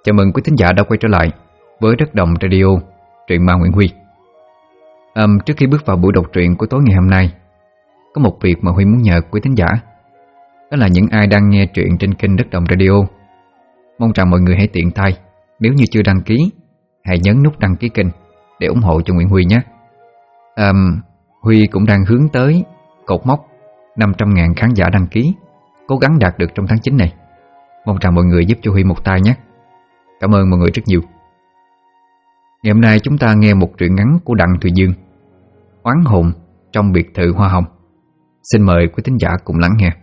Chào mừng quý thính giả đã quay trở lại với Đất Đồng Radio, truyện ma Nguyễn Huy. Trước khi bước vào buổi đọc truyện của tối ngày hôm nay, có một việc mà Huy muốn nhờ quý thính giả. Đó là những ai đang nghe truyện trên kênh Đất Đồng Radio, mong rằng mọi người hãy tiện tay, nếu như chưa đăng ký, hãy nhấn nút đăng ký kênh để ủng hộ cho Nguyễn Huy nhé. Huy cũng đang hướng tới cột mốc 500.000 khán giả đăng ký, cố gắng đạt được trong tháng 9 này. Mong rằng mọi người giúp cho Huy một tay nhé. Cảm ơn mọi người rất nhiều. Ngày hôm nay chúng ta nghe một truyện ngắn của Đặng Thùy Dương, Oán hồn trong biệt thự hoa hồng. Xin mời quý thính giả cùng lắng nghe.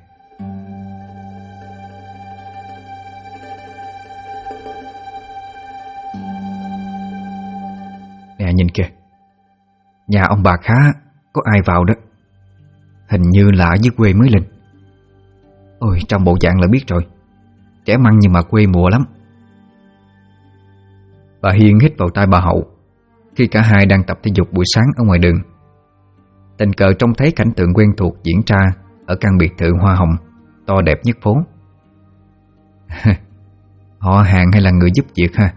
Nè nhìn kìa, nhà ông bà Khá có ai vào đó. Hình như là ở dưới quê mới lên. Ôi, trong bộ dạng là biết rồi, trẻ măng nhưng mà quê mùa lắm. Bà Hiên hít vào tai bà Hậu khi cả hai đang tập thể dục buổi sáng ở ngoài đường. Tình cờ trông thấy cảnh tượng quen thuộc diễn ra ở căn biệt thự hoa hồng to đẹp nhất phố. Họ hàng hay là người giúp việc ha?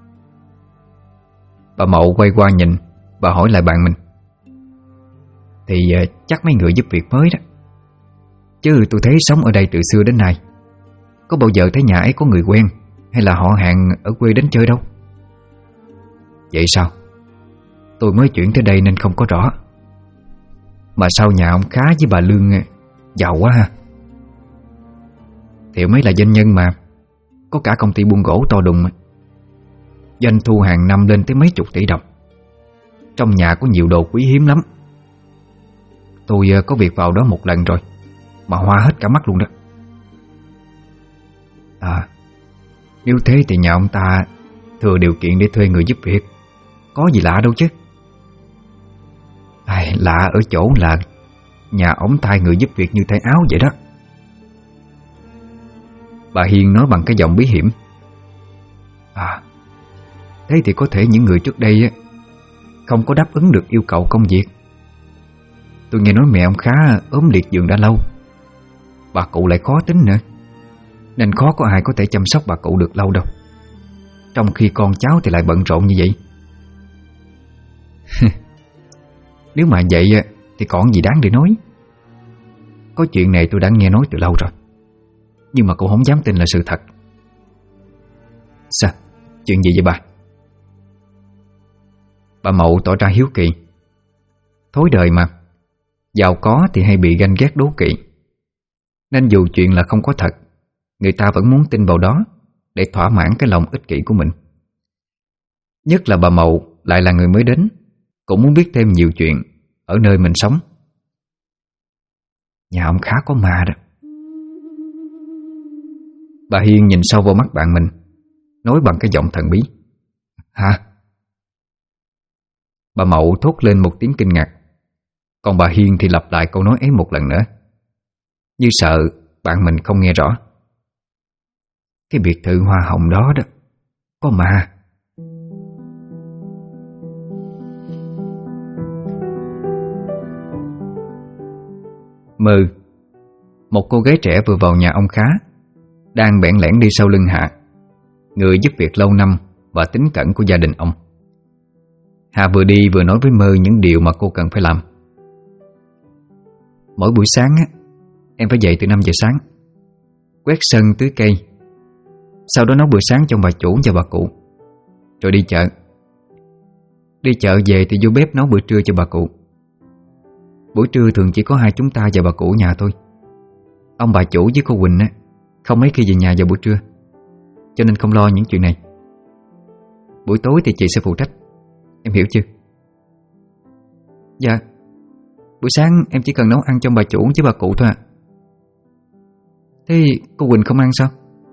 Bà Mậu quay qua nhìn và hỏi lại bạn mình. Thì chắc mấy người giúp việc mới đó. Chứ tôi thấy sống ở đây từ xưa đến nay, có bao giờ thấy nhà ấy có người quen hay là họ hàng ở quê đến chơi đâu. Vậy sao? Tôi mới chuyển tới đây nên không có rõ. Mà sao nhà ông Khá với bà Lương giàu quá ha? Thì mấy là doanh nhân mà, có cả công ty buôn gỗ to đùng, doanh thu hàng năm lên tới mấy chục tỷ đồng. Trong nhà có nhiều đồ quý hiếm lắm. Tôi có việc vào đó một lần rồi, mà hoa hết cả mắt luôn đó. Nếu thế thì nhà ông ta thừa điều kiện để thuê người giúp việc, có gì lạ đâu chứ. Lạ ở chỗ là nhà ổng thay người giúp việc như thay áo vậy đó. Bà Hiên nói bằng cái giọng bí hiểm. Thế thì có thể những người trước đây không có đáp ứng được yêu cầu công việc. Tôi nghe nói mẹ ông Khá ốm liệt giường đã lâu, bà cụ lại khó tính nữa, nên khó có ai có thể chăm sóc bà cụ được lâu đâu. Trong khi con cháu thì lại bận rộn như vậy. Nếu mà vậy thì còn gì đáng để nói. Có chuyện này tôi đã nghe nói từ lâu rồi, nhưng mà cũng không dám tin là sự thật. Sao? Chuyện gì vậy bà? Bà Mậu tỏ ra hiếu kỳ. Thói đời mà, giàu có thì hay bị ganh ghét đố kỵ, nên dù chuyện là không có thật, người ta vẫn muốn tin vào đó để thỏa mãn cái lòng ích kỷ của mình. Nhất là bà Mậu lại là người mới đến, cũng muốn biết thêm nhiều chuyện ở nơi mình sống. Nhà ông Khá có ma đó. Bà Hiên nhìn sâu vào mắt bạn mình, nói bằng cái giọng thần bí. Hả? Bà Mậu thốt lên một tiếng kinh ngạc, còn bà Hiên thì lặp lại câu nói ấy một lần nữa, như sợ bạn mình không nghe rõ. Cái biệt thự hoa hồng đó đó, có ma. Mơ. Một cô gái trẻ vừa vào nhà ông Khá, đang bẽn lẽn đi sau lưng Hạ, người giúp việc lâu năm và tín cẩn của gia đình ông. Hạ vừa đi vừa nói với Mơ những điều mà cô cần phải làm. Mỗi buổi sáng em phải dậy từ 5 giờ sáng, quét sân tưới cây, sau đó nấu bữa sáng cho bà chủ và bà cụ, rồi đi chợ. Đi chợ về thì vô bếp nấu bữa trưa cho bà cụ. Buổi trưa thường chỉ có hai chúng ta và bà cụ nhà thôi. Ông bà chủ với cô Quỳnh không mấy khi về nhà vào buổi trưa, cho nên không lo những chuyện này. Buổi tối thì chị sẽ phụ trách, em hiểu chưa? Dạ. Buổi sáng em chỉ cần nấu ăn cho bà chủ với bà cụ thôi ạ. Thế cô Quỳnh không ăn sao?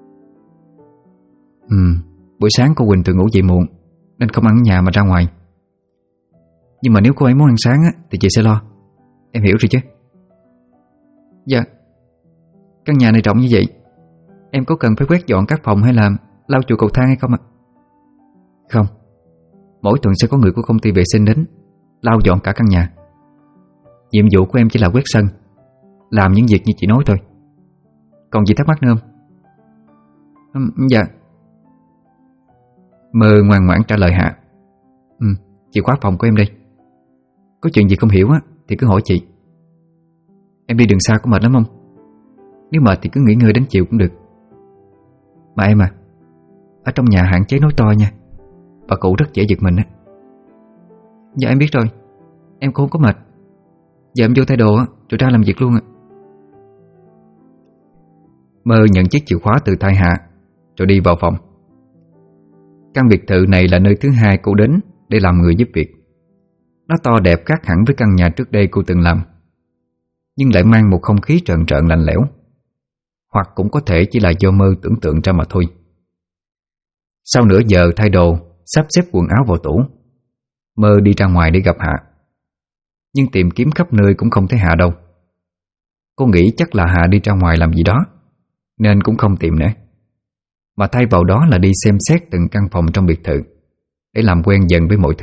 Buổi sáng cô Quỳnh thường ngủ dậy muộn, nên không ăn ở nhà mà ra ngoài. Nhưng mà nếu cô ấy muốn ăn sáng thì chị sẽ lo, em hiểu rồi chứ? Dạ. Căn nhà này rộng như vậy, em có cần phải quét dọn các phòng hay là lau chùi cầu thang hay không ạ? Không. Mỗi tuần sẽ có người của công ty vệ sinh đến lau dọn cả căn nhà. Nhiệm vụ của em chỉ là quét sân, làm những việc như chị nói thôi. Còn gì thắc mắc nữa không? Dạ. Mơ ngoan ngoãn trả lời Hạ. Chìa khóa phòng của em đây. Có chuyện gì không hiểu á thì cứ hỏi chị. Em đi đường xa có mệt lắm không? Nếu mệt thì cứ nghỉ ngơi đến chiều cũng được. Mà em à, ở trong nhà hạn chế nói to nha. Bà cụ rất dễ giật mình á. Dạ em biết rồi. Em cũng không có mệt. Giờ em vô thay đồ á, rồi ra làm việc luôn ạ. Mơ nhận chiếc chìa khóa từ tay Hạ, rồi đi vào phòng. Căn biệt thự này là nơi thứ hai cô đến để làm người giúp việc. Nó to đẹp khác hẳn với căn nhà trước đây cô từng làm, nhưng lại mang một không khí trợn trợn lạnh lẽo. Hoặc cũng có thể chỉ là do Mơ tưởng tượng ra mà thôi. Sau nửa giờ thay đồ, sắp xếp quần áo vào tủ, Mơ đi ra ngoài để gặp Hạ. Nhưng tìm kiếm khắp nơi cũng không thấy Hạ đâu. Cô nghĩ chắc là Hạ đi ra ngoài làm gì đó, nên cũng không tìm nữa, mà thay vào đó là đi xem xét từng căn phòng trong biệt thự để làm quen dần với mọi thứ.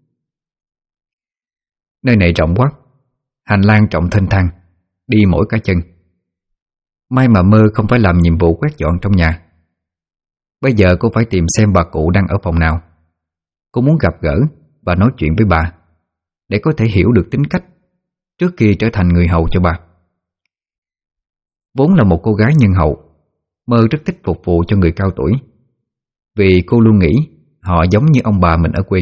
Nơi này rộng quá, hành lang rộng thênh thang, đi mỏi cả chân. May mà Mơ không phải làm nhiệm vụ quét dọn trong nhà. Bây giờ cô phải tìm xem bà cụ đang ở phòng nào. Cô muốn gặp gỡ và nói chuyện với bà, để có thể hiểu được tính cách trước khi trở thành người hầu cho bà. Vốn là một cô gái nhân hậu, Mơ rất thích phục vụ cho người cao tuổi, vì cô luôn nghĩ họ giống như ông bà mình ở quê.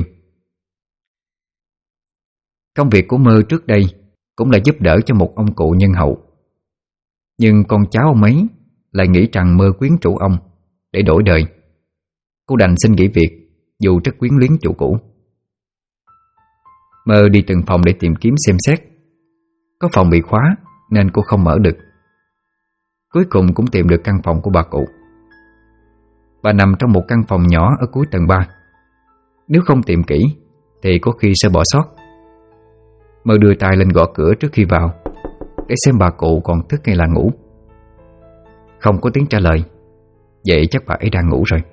Công việc của Mơ trước đây cũng là giúp đỡ cho một ông cụ nhân hậu. Nhưng con cháu ông ấy lại nghĩ rằng Mơ quyến rũ ông để đổi đời. Cô đành xin nghỉ việc, dù rất quyến luyến chủ cũ. Mơ đi từng phòng để tìm kiếm xem xét. Có phòng bị khóa nên cô không mở được. Cuối cùng cũng tìm được căn phòng của bà cụ. Bà nằm trong một căn phòng nhỏ ở cuối tầng 3. Nếu không tìm kỹ thì có khi sẽ bỏ sót. Mơ đưa tay lên gõ cửa trước khi vào, để xem bà cụ còn thức hay là ngủ. Không có tiếng trả lời. Vậy chắc bà ấy đang ngủ rồi.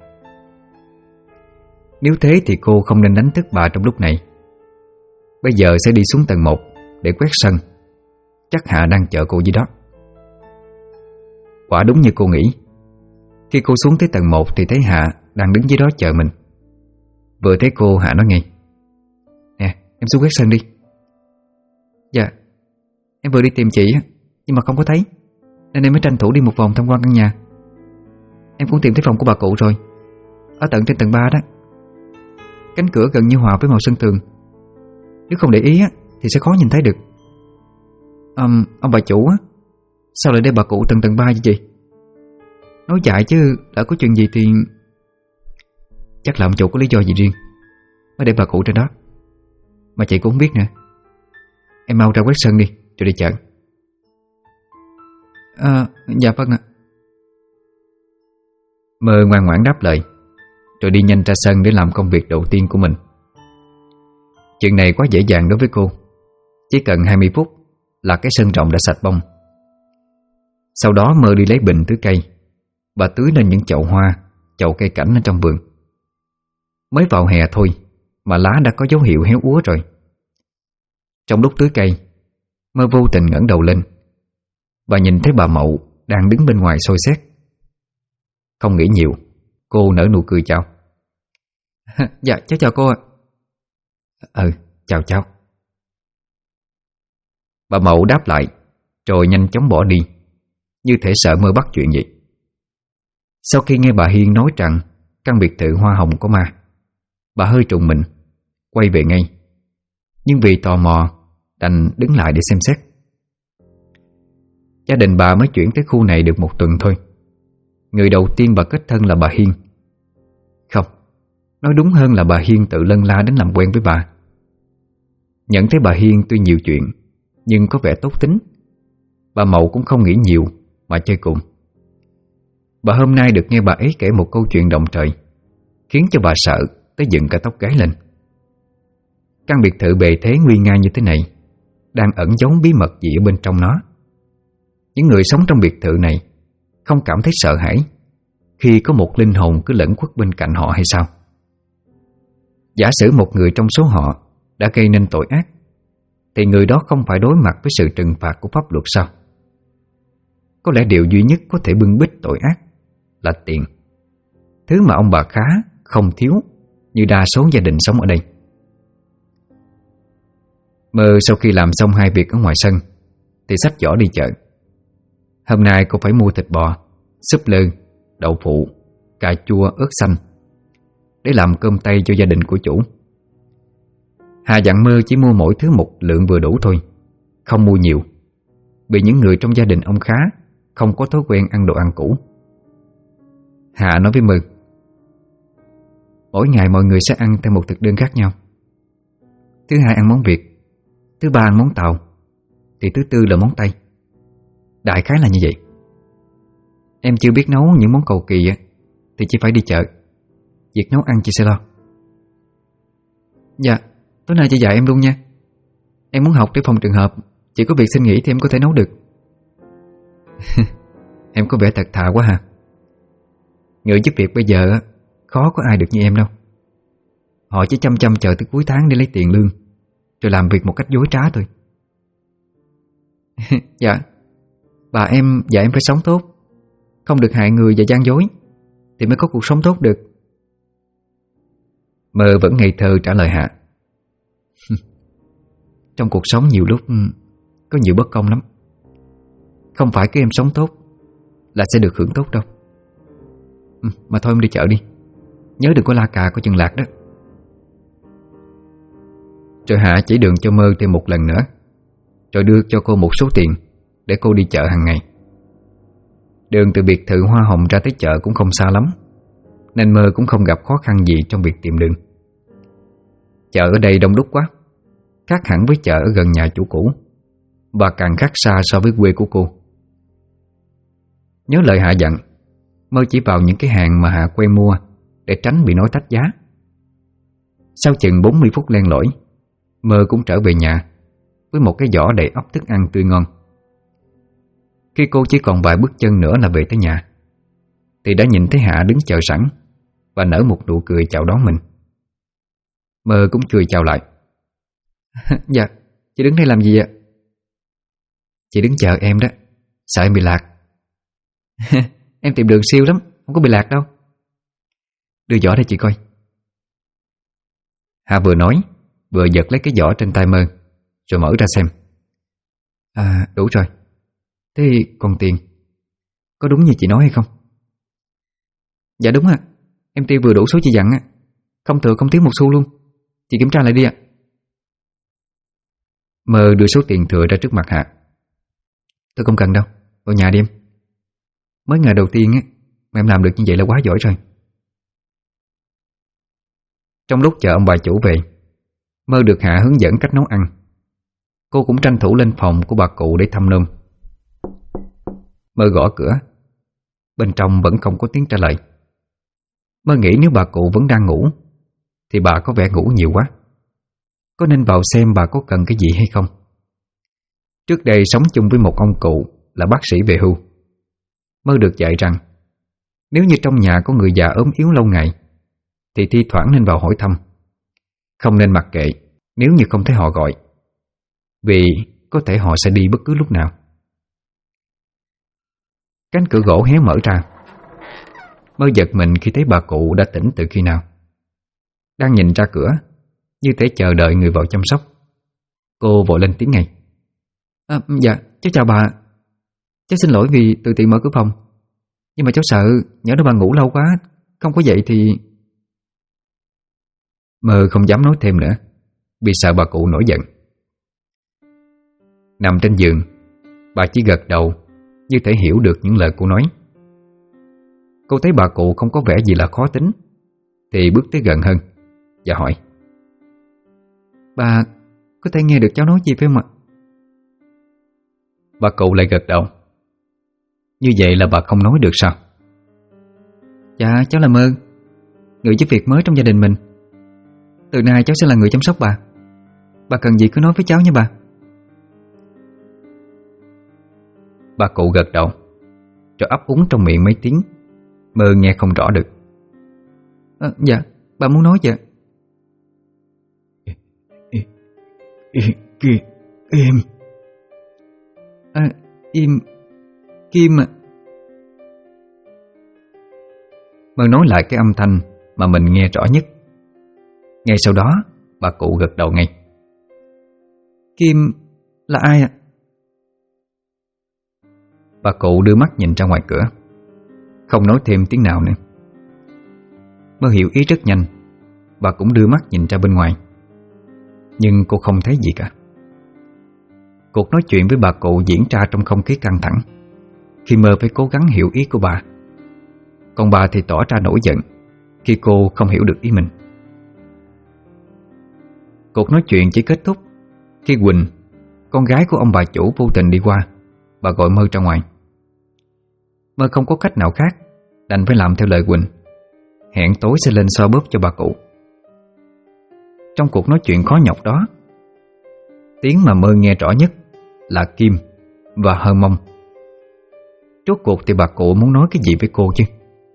Nếu thế thì cô không nên đánh thức bà trong lúc này. Bây giờ sẽ đi xuống tầng 1 để quét sân. Chắc Hạ đang chờ cô dưới đó. Quả đúng như cô nghĩ. Khi cô xuống tới tầng 1 thì thấy Hạ đang đứng dưới đó chờ mình. Vừa thấy cô, Hạ nói ngay: "Nè, em xuống quét sân đi." "Dạ, em vừa đi tìm chị nhưng mà không có thấy, nên em mới tranh thủ đi một vòng tham quan căn nhà. Em cũng tìm thấy phòng của bà cụ rồi, ở tận trên tầng 3 đó. Cánh cửa gần như hòa với màu sân tường. Nếu không để ý thì sẽ khó nhìn thấy được. Ông bà chủ sao lại để bà cụ tầng 3 vậy chị? Nói dại chứ đã có chuyện gì thì chắc là ông chủ có lý do gì riêng mới để bà cụ trên đó. Mà chị cũng không biết nè. Em mau ra quét sân đi rồi đi chợ." Dạ vâng ạ." Mơ ngoan ngoãn đáp lời, rồi đi nhanh ra sân để làm công việc đầu tiên của mình. Chuyện này quá dễ dàng đối với cô. Chỉ cần 20 phút là cái sân rộng đã sạch bông. Sau đó Mơ đi lấy bình tưới cây. Bà tưới lên những chậu hoa, chậu cây cảnh ở trong vườn. Mới vào hè thôi mà lá đã có dấu hiệu héo úa rồi. Trong lúc tưới cây, Mơ vô tình ngẩng đầu lên và nhìn thấy bà Mậu đang đứng bên ngoài soi xét. Không nghĩ nhiều, cô nở nụ cười chào. "Dạ cháu chào cô ạ." Chào cháu." Bà Mậu đáp lại, rồi nhanh chóng bỏ đi, như thể sợ Mơ bắt chuyện vậy. Sau khi nghe bà Hiên nói rằng căn biệt thự hoa hồng có ma, bà hơi trùng mình, quay về ngay. Nhưng vì tò mò đành đứng lại để xem xét. Gia đình bà mới chuyển tới khu này được một tuần thôi. Người đầu tiên bà kết thân là bà Hiên. Không, nói đúng hơn là bà Hiên tự lân la đến làm quen với bà. Nhận thấy bà Hiên tuy nhiều chuyện nhưng có vẻ tốt tính, bà Mậu cũng không nghĩ nhiều mà chơi cùng. Bà hôm nay được nghe bà ấy kể một câu chuyện động trời, khiến cho bà sợ tới dựng cả tóc gáy lên. Căn biệt thự bề thế nguy nga như thế này đang ẩn giấu bí mật gì ở bên trong nó. Những người sống trong biệt thự này không cảm thấy sợ hãi khi có một linh hồn cứ lẩn khuất bên cạnh họ hay sao? Giả sử một người trong số họ đã gây nên tội ác, thì người đó không phải đối mặt với sự trừng phạt của pháp luật sao? Có lẽ điều duy nhất có thể bưng bít tội ác là tiền, thứ mà ông bà Khá không thiếu như đa số gia đình sống ở đây. Mơ sau khi làm xong hai việc ở ngoài sân thì xách giỏ đi chợ. Hôm nay cô phải mua thịt bò, súp lơ, đậu phụ, cà chua, ớt xanh để làm cơm tây cho gia đình của chủ. Hà dặn Mơ chỉ mua mỗi thứ một lượng vừa đủ thôi, không mua nhiều, vì những người trong gia đình ông Khá không có thói quen ăn đồ ăn cũ. Hà nói với Mơ: mỗi ngày mọi người sẽ ăn theo một thực đơn khác nhau. Thứ hai ăn món Việt, thứ ba ăn món Tàu, thì thứ tư là món Tây. Đại khái là như vậy. Em chưa biết nấu những món cầu kỳ thì chỉ phải đi chợ. Việc nấu ăn chị sẽ lo. Dạ, tối nay chị dạy em luôn nha. Em muốn học để phòng trường hợp chỉ có việc xin nghỉ thì em có thể nấu được. Em có vẻ thật thà quá hả? Người giúp việc bây giờ khó có ai được như em đâu. Họ chỉ chăm chăm chờ tới cuối tháng để lấy tiền lương, rồi làm việc một cách dối trá thôi. Dạ, bà em dạy em phải sống tốt, không được hại người và gian dối, thì mới có cuộc sống tốt được. Mơ vẫn ngây thơ trả lời Hạ. Trong cuộc sống nhiều lúc có nhiều bất công lắm. Không phải cứ em sống tốt là sẽ được hưởng tốt đâu. Mà thôi em đi chợ đi, nhớ đừng có la cà có chừng lạc đó. Rồi Hạ chỉ đường cho Mơ thêm một lần nữa, rồi đưa cho cô một số tiền để cô đi chợ hàng ngày. Đường từ biệt thự Hoa Hồng ra tới chợ cũng không xa lắm, nên Mơ cũng không gặp khó khăn gì trong việc tìm đường. Chợ ở đây đông đúc quá, khác hẳn với chợ ở gần nhà chủ cũ, và càng khác xa so với quê của cô. Nhớ lời Hạ dặn, Mơ chỉ vào những cái hàng mà Hạ quen mua để tránh bị nói tách giá. Sau chừng 40 phút len lỏi, Mơ cũng trở về nhà với một cái giỏ đầy ắp thức ăn tươi ngon. Khi cô chỉ còn vài bước chân nữa là về tới nhà, thì đã nhìn thấy Hạ đứng chờ sẵn và nở một nụ cười chào đón mình. Mơ cũng cười chào lại. Dạ, chị đứng đây làm gì ạ? Chị đứng chờ em đó, sợ em bị lạc. Em tìm đường siêu lắm, không có bị lạc đâu. Đưa giỏ đây chị coi. Hạ vừa nói vừa giật lấy cái giỏ trên tay Mơ, rồi mở ra xem. À, đủ rồi. Thế còn tiền, có đúng như chị nói hay không? Dạ đúng ạ, em tiêu vừa đủ số chị dặn á, không thừa không thiếu một xu luôn. Chị kiểm tra lại đi ạ. Mơ đưa số tiền thừa ra trước mặt Hạ. Tôi không cần đâu, vào nhà đi em. Mới ngày đầu tiên á mà em làm được như vậy là quá giỏi rồi. Trong lúc chờ ông bà chủ về, Mơ được Hạ hướng dẫn cách nấu ăn. Cô cũng tranh thủ lên phòng của bà cụ để thăm nom. Mơ gõ cửa, bên trong vẫn không có tiếng trả lời. Mơ nghĩ nếu bà cụ vẫn đang ngủ thì bà có vẻ ngủ nhiều quá, có nên vào xem bà có cần cái gì hay không. Trước đây sống chung với một ông cụ là bác sĩ về hưu. Mơ được dạy rằng nếu như trong nhà có người già ốm yếu lâu ngày thì thi thoảng nên vào hỏi thăm, không nên mặc kệ nếu như không thấy họ gọi, vì có thể họ sẽ đi bất cứ lúc nào. Cánh cửa gỗ hé mở ra. Mơ giật mình khi thấy bà cụ đã tỉnh từ khi nào. Đang nhìn ra cửa như thể chờ đợi người vào chăm sóc. Cô vội lên tiếng ngay. Dạ, cháu chào bà. Cháu xin lỗi vì tự tiện mở cửa phòng, nhưng mà cháu sợ nhỡ đâu bà ngủ lâu quá, không có dậy thì... Mơ không dám nói thêm nữa, vì sợ bà cụ nổi giận. Nằm trên giường, bà chỉ gật đầu như thể hiểu được những lời cô nói. Cô thấy bà cụ không có vẻ gì là khó tính, thì bước tới gần hơn và hỏi. Bà có thể nghe được cháu nói gì phải không ạ? Bà cụ lại gật đầu. Như vậy là bà không nói được sao? Dạ, cháu là Mơ, người giúp việc mới trong gia đình mình. Từ nay cháu sẽ là người chăm sóc bà. Bà cần gì cứ nói với cháu nha bà. Bà cụ gật đầu, rồi ấp úng trong miệng mấy tiếng Mơ nghe không rõ được. Dạ, bà muốn nói gì ạ? Im. Kim ạ. Mơ nói lại cái âm thanh mà mình nghe rõ nhất, Ngay sau đó bà cụ gật đầu ngay. Kim là ai ạ? Bà cụ đưa mắt nhìn ra ngoài cửa, không nói thêm tiếng nào nữa. Mơ hiểu ý rất nhanh. Bà cũng đưa mắt nhìn ra bên ngoài, nhưng cô không thấy gì cả. Cuộc nói chuyện với bà cụ diễn ra trong không khí căng thẳng, khi Mơ phải cố gắng hiểu ý của bà. Còn bà thì tỏ ra nổi giận khi cô không hiểu được ý mình. Cuộc nói chuyện chỉ kết thúc khi Quỳnh, con gái của ông bà chủ, vô tình đi qua. Bà gọi Mơ ra ngoài. Mơ không có cách nào khác, đành phải làm theo lời Quỳnh, hẹn tối sẽ lên xoa bóp cho bà cụ. Trong cuộc nói chuyện khó nhọc đó, tiếng mà Mơ nghe rõ nhất là Kim và Hơ Mông. Rốt cuộc thì bà cụ muốn nói cái gì với cô chứ?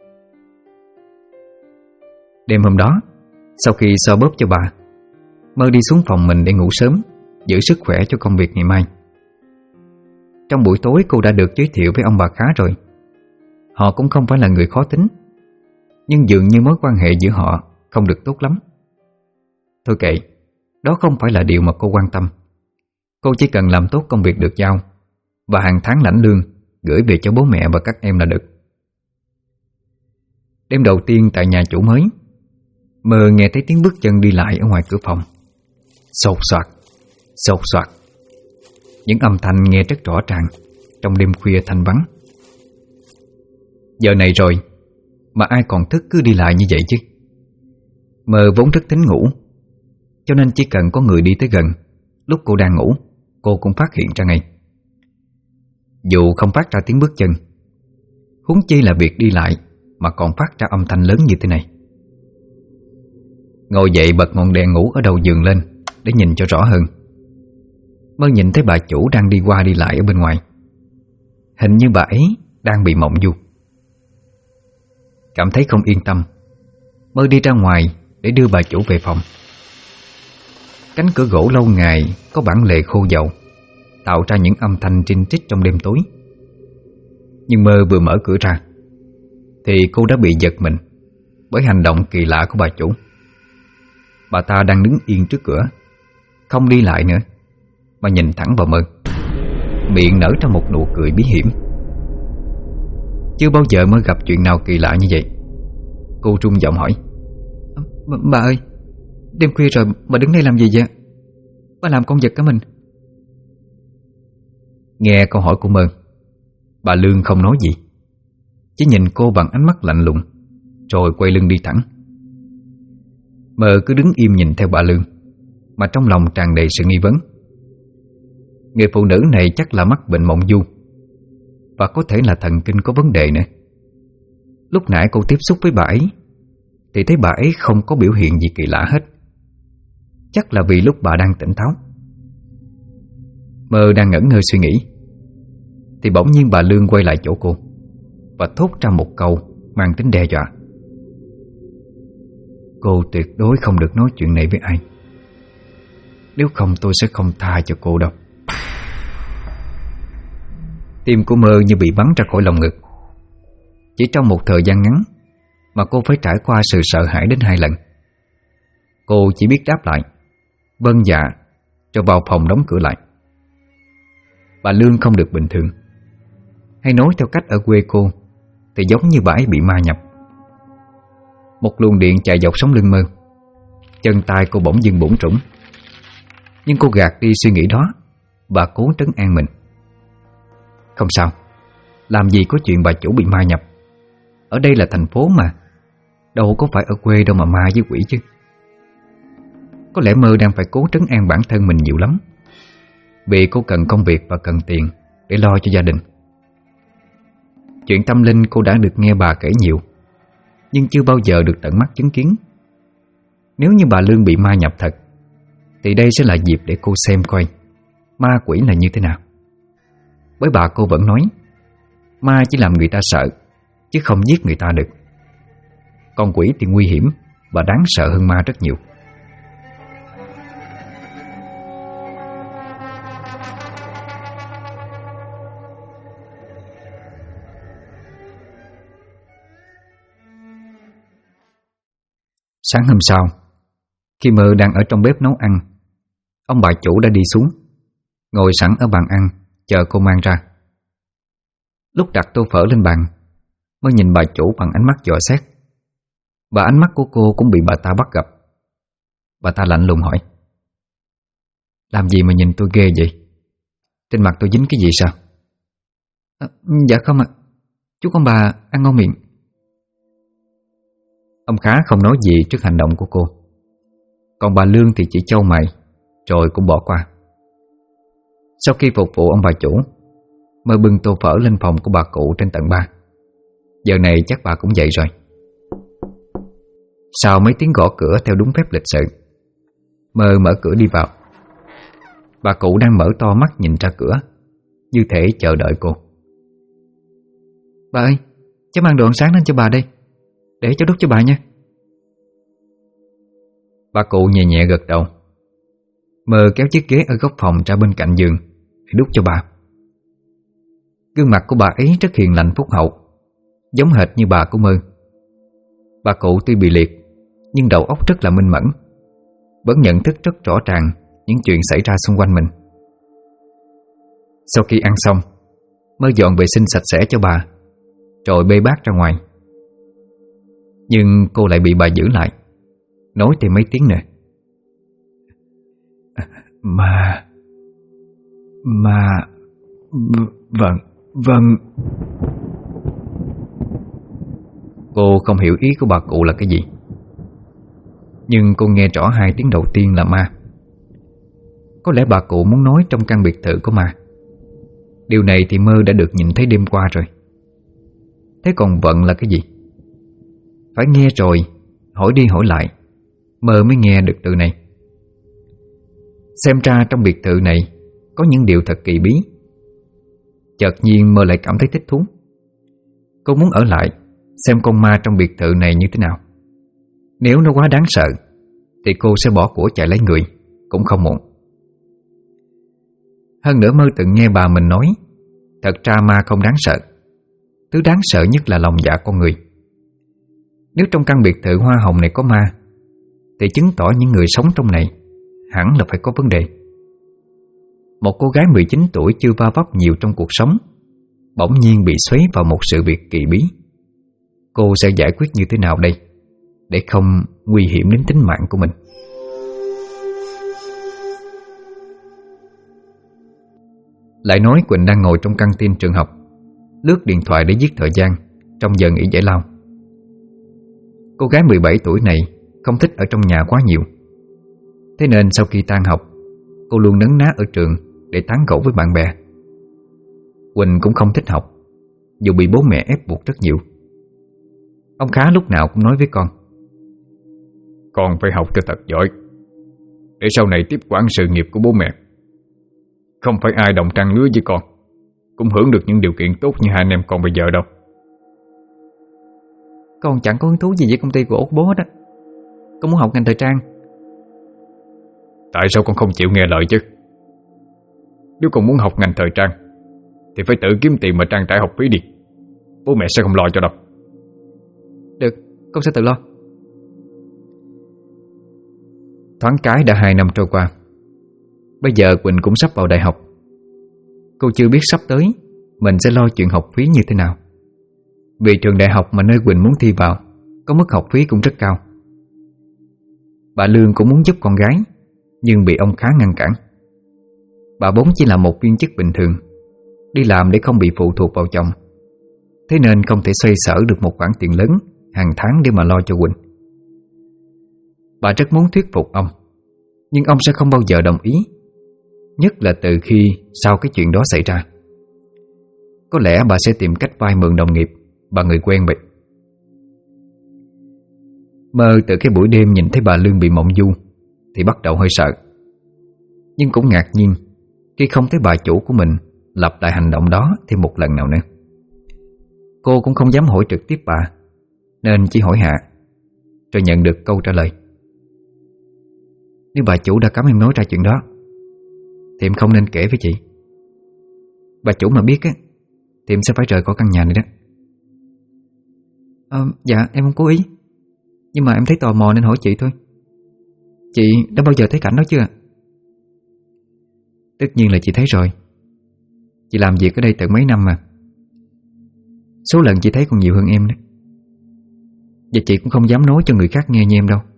Đêm hôm đó, sau khi xoa bóp cho bà, Mơ đi xuống phòng mình để ngủ sớm, giữ sức khỏe cho công việc ngày mai. Trong buổi tối cô đã được giới thiệu với ông bà khá rồi. Họ cũng không phải là người khó tính, nhưng dường như mối quan hệ giữa họ không được tốt lắm. Thôi kệ, đó không phải là điều mà cô quan tâm. Cô chỉ cần làm tốt công việc được giao, và hàng tháng lãnh lương gửi về cho bố mẹ và các em là được. Đêm đầu tiên tại nhà chủ mới, Mơ nghe thấy tiếng bước chân đi lại ở ngoài cửa phòng. Xột xoạt, xột xoạt. Những âm thanh nghe rất rõ ràng trong đêm khuya thanh vắng. Giờ này rồi mà ai còn thức cứ đi lại như vậy chứ? Mơ vốn rất tính ngủ, cho nên chỉ cần có người đi tới gần lúc cô đang ngủ, cô cũng phát hiện ra ngay. Dù không phát ra tiếng bước chân, huống chi là việc đi lại mà còn phát ra âm thanh lớn như thế này. Ngồi dậy bật ngọn đèn ngủ ở đầu giường lên để nhìn cho rõ hơn. Mơ nhìn thấy bà chủ đang đi qua đi lại ở bên ngoài. Hình như bà ấy đang bị mộng du. Cảm thấy không yên tâm, Mơ đi ra ngoài để đưa bà chủ về phòng. Cánh cửa gỗ lâu ngày có bản lề khô dầu, tạo ra những âm thanh trinh trích trong đêm tối. Nhưng Mơ vừa mở cửa ra thì cô đã bị giật mình bởi hành động kỳ lạ của bà chủ. Bà ta đang đứng yên trước cửa, không đi lại nữa, mà nhìn thẳng vào Mơ, miệng nở ra một nụ cười bí hiểm. Chưa bao giờ Mơ gặp chuyện nào kỳ lạ như vậy. Cô run giọng hỏi: Bà ơi, đêm khuya rồi bà đứng đây làm gì vậy? Bà làm con giật cả mình. Nghe câu hỏi của Mơ, bà Lương không nói gì, chỉ nhìn cô bằng ánh mắt lạnh lùng, rồi quay lưng đi thẳng. Mơ cứ đứng im nhìn theo bà Lương, mà trong lòng tràn đầy sự nghi vấn. Người phụ nữ này chắc là mắc bệnh mộng du, và có thể là thần kinh có vấn đề nữa. Lúc nãy cô tiếp xúc với bà ấy thì thấy bà ấy không có biểu hiện gì kỳ lạ hết. Chắc là vì lúc bà đang tỉnh táo. Mơ đang ngẩn ngơ suy nghĩ thì bỗng nhiên bà Lương quay lại chỗ cô và thốt ra một câu mang tính đe dọa: Cô tuyệt đối không được nói chuyện này với ai, nếu không tôi sẽ không tha cho cô đâu. Tim của Mơ như bị bắn ra khỏi lồng ngực. Chỉ trong một thời gian ngắn mà cô phải trải qua sự sợ hãi đến 2 lần. Cô chỉ biết đáp lại: vâng dạ, rồi vào phòng đóng cửa lại. Bà Lương không được bình thường, hay nói theo cách ở quê cô thì giống như bà ấy bị ma nhập. Một luồng điện chạy dọc sống lưng Mơ. Chân tay cô bỗng dưng bủn rủn. Nhưng cô gạt đi suy nghĩ đó và cố trấn an mình: không sao, làm gì có chuyện bà chủ bị ma nhập. Ở đây là thành phố mà, đâu có phải ở quê đâu mà ma với quỷ chứ. Có lẽ Mơ đang phải cố trấn an bản thân mình nhiều lắm, vì cô cần công việc và cần tiền để lo cho gia đình. Chuyện tâm linh cô đã được nghe bà kể nhiều, nhưng chưa bao giờ được tận mắt chứng kiến. Nếu như bà Lương bị ma nhập thật thì đây sẽ là dịp để cô xem coi ma quỷ là như thế nào. Bởi bà cô vẫn nói ma chỉ làm người ta sợ, chứ không giết người ta được. Con quỷ thì nguy hiểm và đáng sợ hơn ma rất nhiều. Sáng hôm sau, Khi Mơ đang ở trong bếp nấu ăn, ông bà chủ đã đi xuống, ngồi sẵn ở bàn ăn chờ cô mang ra. Lúc đặt tô phở lên bàn, Mơ nhìn bà chủ bằng ánh mắt dò xét, và ánh mắt của cô cũng bị bà ta bắt gặp. Bà ta lạnh lùng hỏi: "Làm gì mà nhìn tôi ghê vậy? Trên mặt tôi dính cái gì sao?" Dạ không ạ, chúc ông bà ăn ngon miệng." Ông Khá không nói gì trước hành động của cô, còn bà Lương thì chỉ chau mày rồi cũng bỏ qua. Sau khi phục vụ ông bà chủ, Mơ bưng tô phở lên phòng của bà cụ trên tầng 3. Giờ này chắc bà cũng dậy rồi. Sau mấy tiếng gõ cửa theo đúng phép lịch sự, Mơ mở cửa đi vào. Bà cụ đang mở to mắt nhìn ra cửa, như thể chờ đợi cô. "Bà ơi, cháu mang đồ ăn sáng đến cho bà đây, để cháu đút cho bà nha." Bà cụ nhẹ nhẹ gật đầu. Mơ kéo chiếc ghế ở góc phòng ra bên cạnh giường để đút cho bà. Gương mặt của bà ấy rất hiền lành phúc hậu, giống hệt như bà của Mơ. Bà cụ tuy bị liệt, nhưng đầu óc rất là minh mẫn, vẫn nhận thức rất rõ ràng những chuyện xảy ra xung quanh mình. Sau khi ăn xong, Mơ dọn vệ sinh sạch sẽ cho bà, rồi bê bát ra ngoài. Nhưng cô lại bị bà giữ lại, nói thêm mấy tiếng nữa. Vâng. Cô không hiểu ý của bà cụ là cái gì, nhưng cô nghe rõ hai tiếng đầu tiên là ma. Có lẽ bà cụ muốn nói trong căn biệt thự có ma. Điều này thì Mơ đã được nhìn thấy đêm qua rồi. Thế còn vận là cái gì? Phải nghe rồi, hỏi đi hỏi lại, Mơ mới nghe được từ này. Xem ra trong biệt thự này có những điều thật kỳ bí. Chợt nhiên Mơ lại cảm thấy thích thú. Cô muốn ở lại xem con ma trong biệt thự này như thế nào. Nếu nó quá đáng sợ thì cô sẽ bỏ của chạy lấy người, cũng không muộn. Hơn nữa Mơ từng nghe bà mình nói, thật ra ma không đáng sợ. Thứ đáng sợ nhất là lòng dạ con người. Nếu trong căn biệt thự hoa hồng này có ma, thì chứng tỏ những người sống trong này hẳn là phải có vấn đề. Một cô gái 19 tuổi chưa va vấp nhiều trong cuộc sống, bỗng nhiên bị xoáy vào một sự việc kỳ bí. Cô sẽ giải quyết như thế nào đây, để không nguy hiểm đến tính mạng của mình? Lại nói Quỳnh đang ngồi trong căng tin trường học, lướt điện thoại để giết thời gian trong giờ nghỉ giải lao. Cô gái 17 tuổi này không thích ở trong nhà quá nhiều. Thế nên sau khi tan học, cô luôn nấn ná ở trường để tán gẫu với bạn bè. Quỳnh cũng không thích học, dù bị bố mẹ ép buộc rất nhiều. Ông Khá lúc nào cũng nói với con: "Con phải học cho thật giỏi, để sau này tiếp quản sự nghiệp của bố mẹ. Không phải ai đồng trang lứa với con cũng hưởng được những điều kiện tốt như hai anh em con bây giờ đâu." "Con chẳng có hứng thú gì với công ty của út bố hết á. Con muốn học ngành thời trang." "Tại sao con không chịu nghe lời chứ? Nếu con muốn học ngành thời trang thì phải tự kiếm tiền mà trang trải học phí đi. Bố mẹ sẽ không lo cho đâu." "Được, con sẽ tự lo." Thoáng cái đã 2 năm trôi qua. Bây giờ Quỳnh cũng sắp vào đại học. Cô chưa biết sắp tới mình sẽ lo chuyện học phí như thế nào, vì trường đại học mà nơi Quỳnh muốn thi vào có mức học phí cũng rất cao. Bà Lương cũng muốn giúp con gái, nhưng bị ông Khá ngăn cản. Bà vốn chỉ là một viên chức bình thường, đi làm để không bị phụ thuộc vào chồng, thế nên không thể xoay sở được một khoản tiền lớn hàng tháng để mà lo cho Quỳnh. Bà rất muốn thuyết phục ông, nhưng ông sẽ không bao giờ đồng ý, nhất là từ khi sau cái chuyện đó xảy ra. Có lẽ bà sẽ tìm cách vay mượn đồng nghiệp và người quen vậy. Mơ từ cái buổi đêm nhìn thấy bà Lương bị mộng du thì bắt đầu hơi sợ, nhưng cũng ngạc nhiên khi không thấy bà chủ của mình lặp lại hành động đó thêm một lần nào nữa. Cô cũng không dám hỏi trực tiếp bà, nên chỉ hỏi hạ, rồi nhận được câu trả lời: "Nếu bà chủ đã cấm em nói ra chuyện đó thì em không nên kể với chị. Bà chủ mà biết á thì em sẽ phải rời khỏi căn nhà này đó." "Dạ em không cố ý, nhưng mà em thấy tò mò nên hỏi chị thôi. Chị đã bao giờ thấy cảnh đó chưa? Tất nhiên là chị thấy rồi. Chị làm việc ở đây tận mấy năm mà. Số lần chị thấy còn nhiều hơn em đấy. Và chị cũng không dám nói cho người khác nghe như em đâu.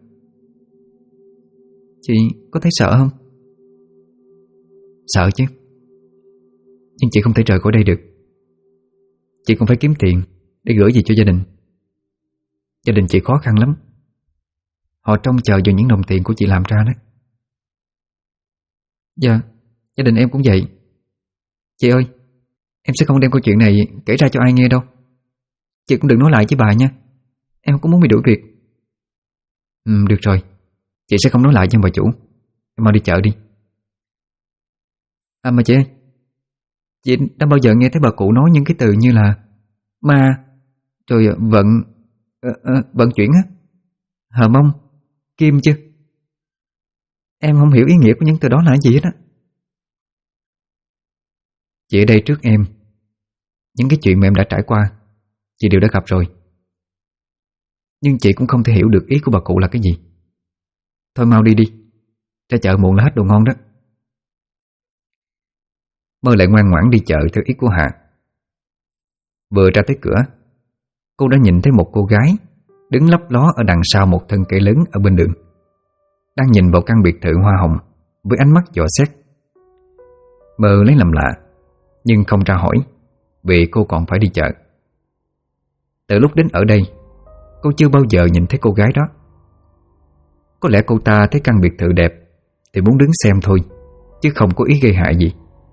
Chị có thấy sợ không? Sợ chứ. Nhưng chị không thể rời khỏi đây được. Chị còn phải kiếm tiền để gửi gì cho gia đình. Gia đình chị khó khăn lắm. Họ trông chờ vào những đồng tiền của chị làm ra đó. Dạ, gia đình em cũng vậy. Chị ơi, em sẽ không đem câu chuyện này kể ra cho ai nghe đâu. Chị cũng đừng nói lại với bà nha. Em cũng muốn bị đuổi việc. Được rồi, chị sẽ không nói lại với bà chủ. Em mau đi chợ đi. À mà chị ơi, chị đã bao giờ nghe thấy bà cụ nói những cái từ như là ma, rồi vận chuyển á, hờ mông, kim chưa? Em không hiểu ý nghĩa của những từ đó là gì hết á. Chị ở đây trước em. Những cái chuyện mà em đã trải qua chị đều đã gặp rồi. Nhưng chị cũng không thể hiểu được ý của bà cụ là cái gì. Thôi mau đi đi, ra chợ muộn là hết đồ ngon đó. Mơ lại ngoan ngoãn đi chợ theo ý của Hạ. Vừa ra tới cửa, cô đã nhìn thấy một cô gái đứng lấp ló ở đằng sau một thân cây lớn ở bên đường, đang nhìn vào căn biệt thự hoa hồng với ánh mắt dò xét. Mơ lấy làm lạ, nhưng không ra hỏi, vì cô còn phải đi chợ. Từ lúc đến ở đây, cô chưa bao giờ nhìn thấy cô gái đó. Có lẽ cô ta thấy căn biệt thự đẹp thì muốn đứng xem thôi, chứ không có ý gây hại gì.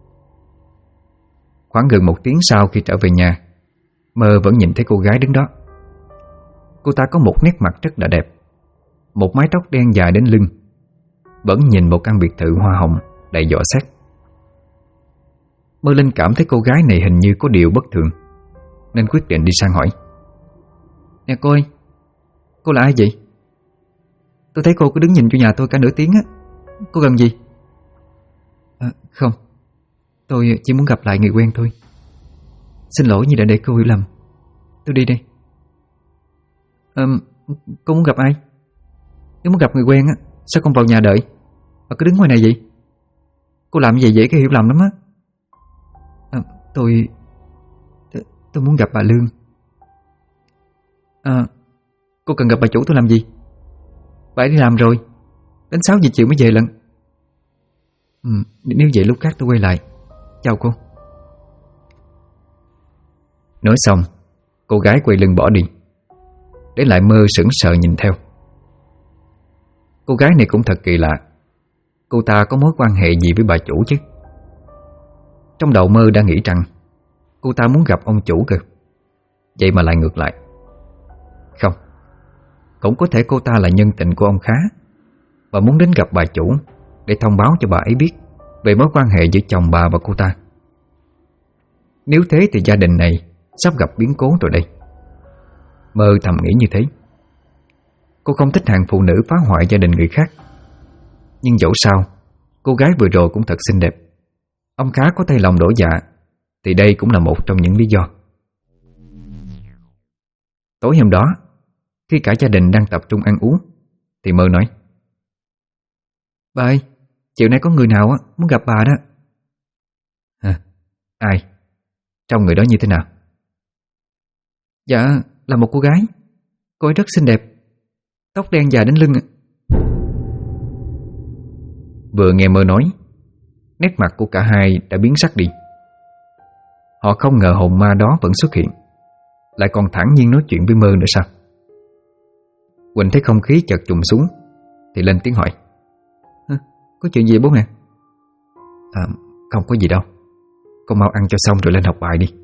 Khoảng gần 1 tiếng sau khi trở về nhà, Mơ vẫn nhìn thấy cô gái đứng đó. Cô ta có một nét mặt rất là đẹp, một mái tóc đen dài đến lưng, vẫn nhìn một căn biệt thự hoa hồng đầy dò xét. Mơ Linh cảm thấy cô gái này hình như có điều bất thường, nên quyết định đi sang hỏi. Nè cô ơi, cô là ai vậy? Tôi thấy cô cứ đứng nhìn cho nhà tôi cả nửa tiếng á. Cô cần gì? Không, tôi chỉ muốn gặp lại người quen thôi. Xin lỗi như đã để cô hiểu lầm. Tôi đi đây. Cô muốn gặp ai? Nếu muốn gặp người quen á, sao không vào nhà đợi mà cứ đứng ngoài này vậy? Cô làm vậy dễ gây hiểu lầm lắm á. Tôi muốn gặp bà Lương. Cô cần gặp bà chủ tôi làm gì? Bà ấy đi làm rồi, đến 6 giờ chiều mới về lận. Nếu vậy lúc khác tôi quay lại. Chào cô. Nói xong, cô gái quay lưng bỏ đi, để lại Mơ sững sờ nhìn theo. Cô gái này cũng thật kỳ lạ. Cô ta có mối quan hệ gì với bà chủ chứ? Trong đầu Mơ đã nghĩ rằng cô ta muốn gặp ông chủ cơ, vậy mà lại ngược lại. Không, cũng có thể cô ta là nhân tình của ông Khá và muốn đến gặp bà chủ để thông báo cho bà ấy biết về mối quan hệ giữa chồng bà và cô ta. Nếu thế thì gia đình này sắp gặp biến cố rồi đây. Mơ thầm nghĩ như thế. Cô không thích hàng phụ nữ phá hoại gia đình người khác. Nhưng dẫu sao, cô gái vừa rồi cũng thật xinh đẹp. Ông Khá có thay lòng đổi dạ thì đây cũng là một trong những lý do. Tối hôm đó, khi cả gia đình đang tập trung ăn uống, thì Mơ nói: Bà ơi, chiều nay có người nào muốn gặp bà đó. Ai? Trông người đó như thế nào? Dạ, là một cô gái. Cô ấy rất xinh đẹp, tóc đen dài đến lưng. Vừa nghe Mơ nói, nét mặt của cả hai đã biến sắc đi. Họ không ngờ hồn ma đó vẫn xuất hiện, lại còn thản nhiên nói chuyện với Mơ nữa sao? Quỳnh thấy không khí chợt trùng xuống thì lên tiếng hỏi: Có chuyện gì bố mẹ? Không có gì đâu. Con mau ăn cho xong rồi lên học bài đi.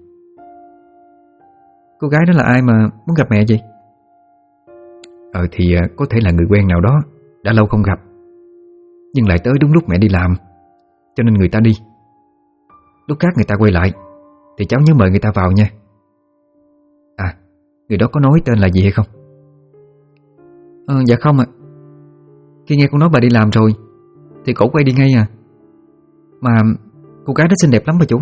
Cô gái đó là ai mà muốn gặp mẹ vậy? Thì có thể là người quen nào đó đã lâu không gặp, nhưng lại tới đúng lúc mẹ đi làm, cho nên người ta đi. Lúc khác người ta quay lại thì cháu nhớ mời người ta vào nha. Người đó có nói tên là gì hay không? Dạ không ạ. Khi nghe con nói bà đi làm rồi thì cổ quay đi ngay à. Mà cô gái đó xinh đẹp lắm bà chủ.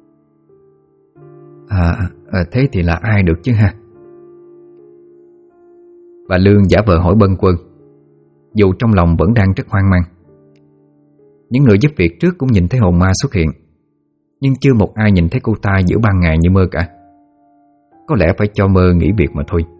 Thế thì là ai được chứ ha? Bà Lương giả vờ hỏi bâng quơ. dù trong lòng vẫn đang rất hoang mang. Những người giúp việc trước cũng nhìn thấy hồn ma xuất hiện, nhưng chưa một ai nhìn thấy cô ta giữa ban ngày như Mơ cả. Có lẽ phải cho Mơ nghỉ việc mà thôi.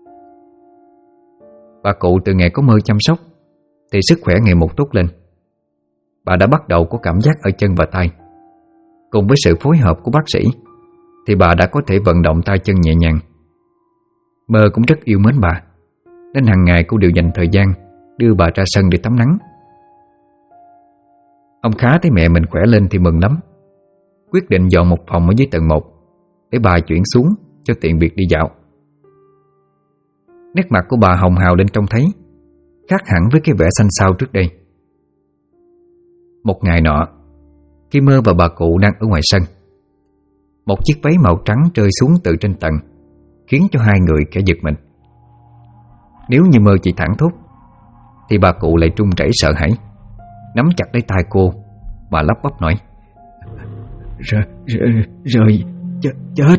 Bà cụ từ ngày có Mơ chăm sóc thì sức khỏe ngày một tốt lên. Bà đã bắt đầu có cảm giác ở chân và tay. Cùng với sự phối hợp của bác sĩ thì bà đã có thể vận động tay chân nhẹ nhàng. Mơ cũng rất yêu mến bà, nên hàng ngày cô đều dành thời gian đưa bà ra sân để tắm nắng. Ông Khá thấy mẹ mình khỏe lên thì mừng lắm, quyết định dọn một phòng ở dưới tầng 1 để bà chuyển xuống cho tiện việc đi dạo. Nét mặt của bà hồng hào lên trông thấy, khác hẳn với cái vẻ xanh xao trước đây. Một ngày nọ, khi Mơ và bà cụ đang ở ngoài sân, một chiếc váy màu trắng rơi xuống từ trên tầng, khiến cho hai người khẽ giật mình. Nếu như Mơ chỉ thẳng thốt thì bà cụ lại run rẩy sợ hãi, nắm chặt lấy tay cô và lắp bắp nói: Rơi chết.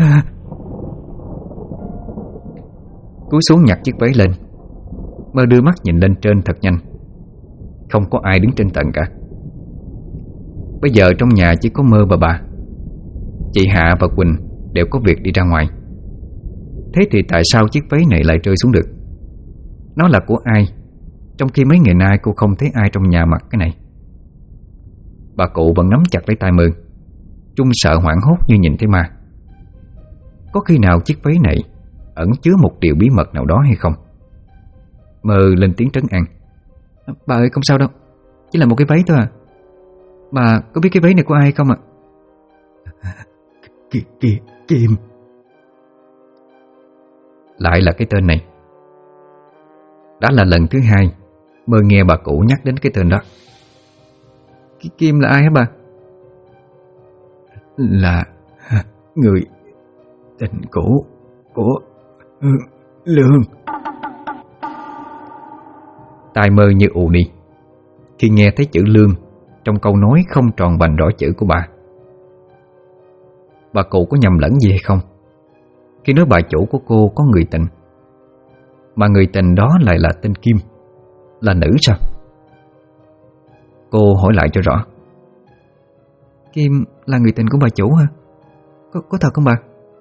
Cúi xuống nhặt chiếc váy lên, Mơ đưa mắt nhìn lên trên thật nhanh. Không có ai đứng trên tầng cả. Bây giờ trong nhà chỉ có Mơ và bà. Chị Hạ và Quỳnh đều có việc đi ra ngoài. Thế thì tại sao chiếc váy này lại rơi xuống được? Nó là của ai, trong khi mấy ngày nay cô không thấy ai trong nhà mặc cái này? Bà cụ vẫn nắm chặt lấy tay Mơ, trung sợ hoảng hốt như nhìn thấy ma. Có khi nào chiếc váy này ẩn chứa một điều bí mật nào đó hay không? Mơ lên tiếng trấn an: Bà ơi, không sao đâu, chỉ là một cái váy thôi à. Bà có biết cái váy này của ai không ạ? Kim. Lại là cái tên này. Đã là lần thứ hai Mơ nghe bà cụ nhắc đến cái tên đó. Kim là ai hả bà? Là người tình cũ của Lương. Tai Mơ như ù đi khi nghe thấy chữ Lương trong câu nói không tròn vành rõ chữ của bà. Bà cụ có nhầm lẫn gì hay không khi nói bà chủ của cô có người tình, mà người tình đó lại là tên Kim, là nữ sao? Cô hỏi lại cho rõ: Kim là người tình của bà chủ hả? Có thật không bà?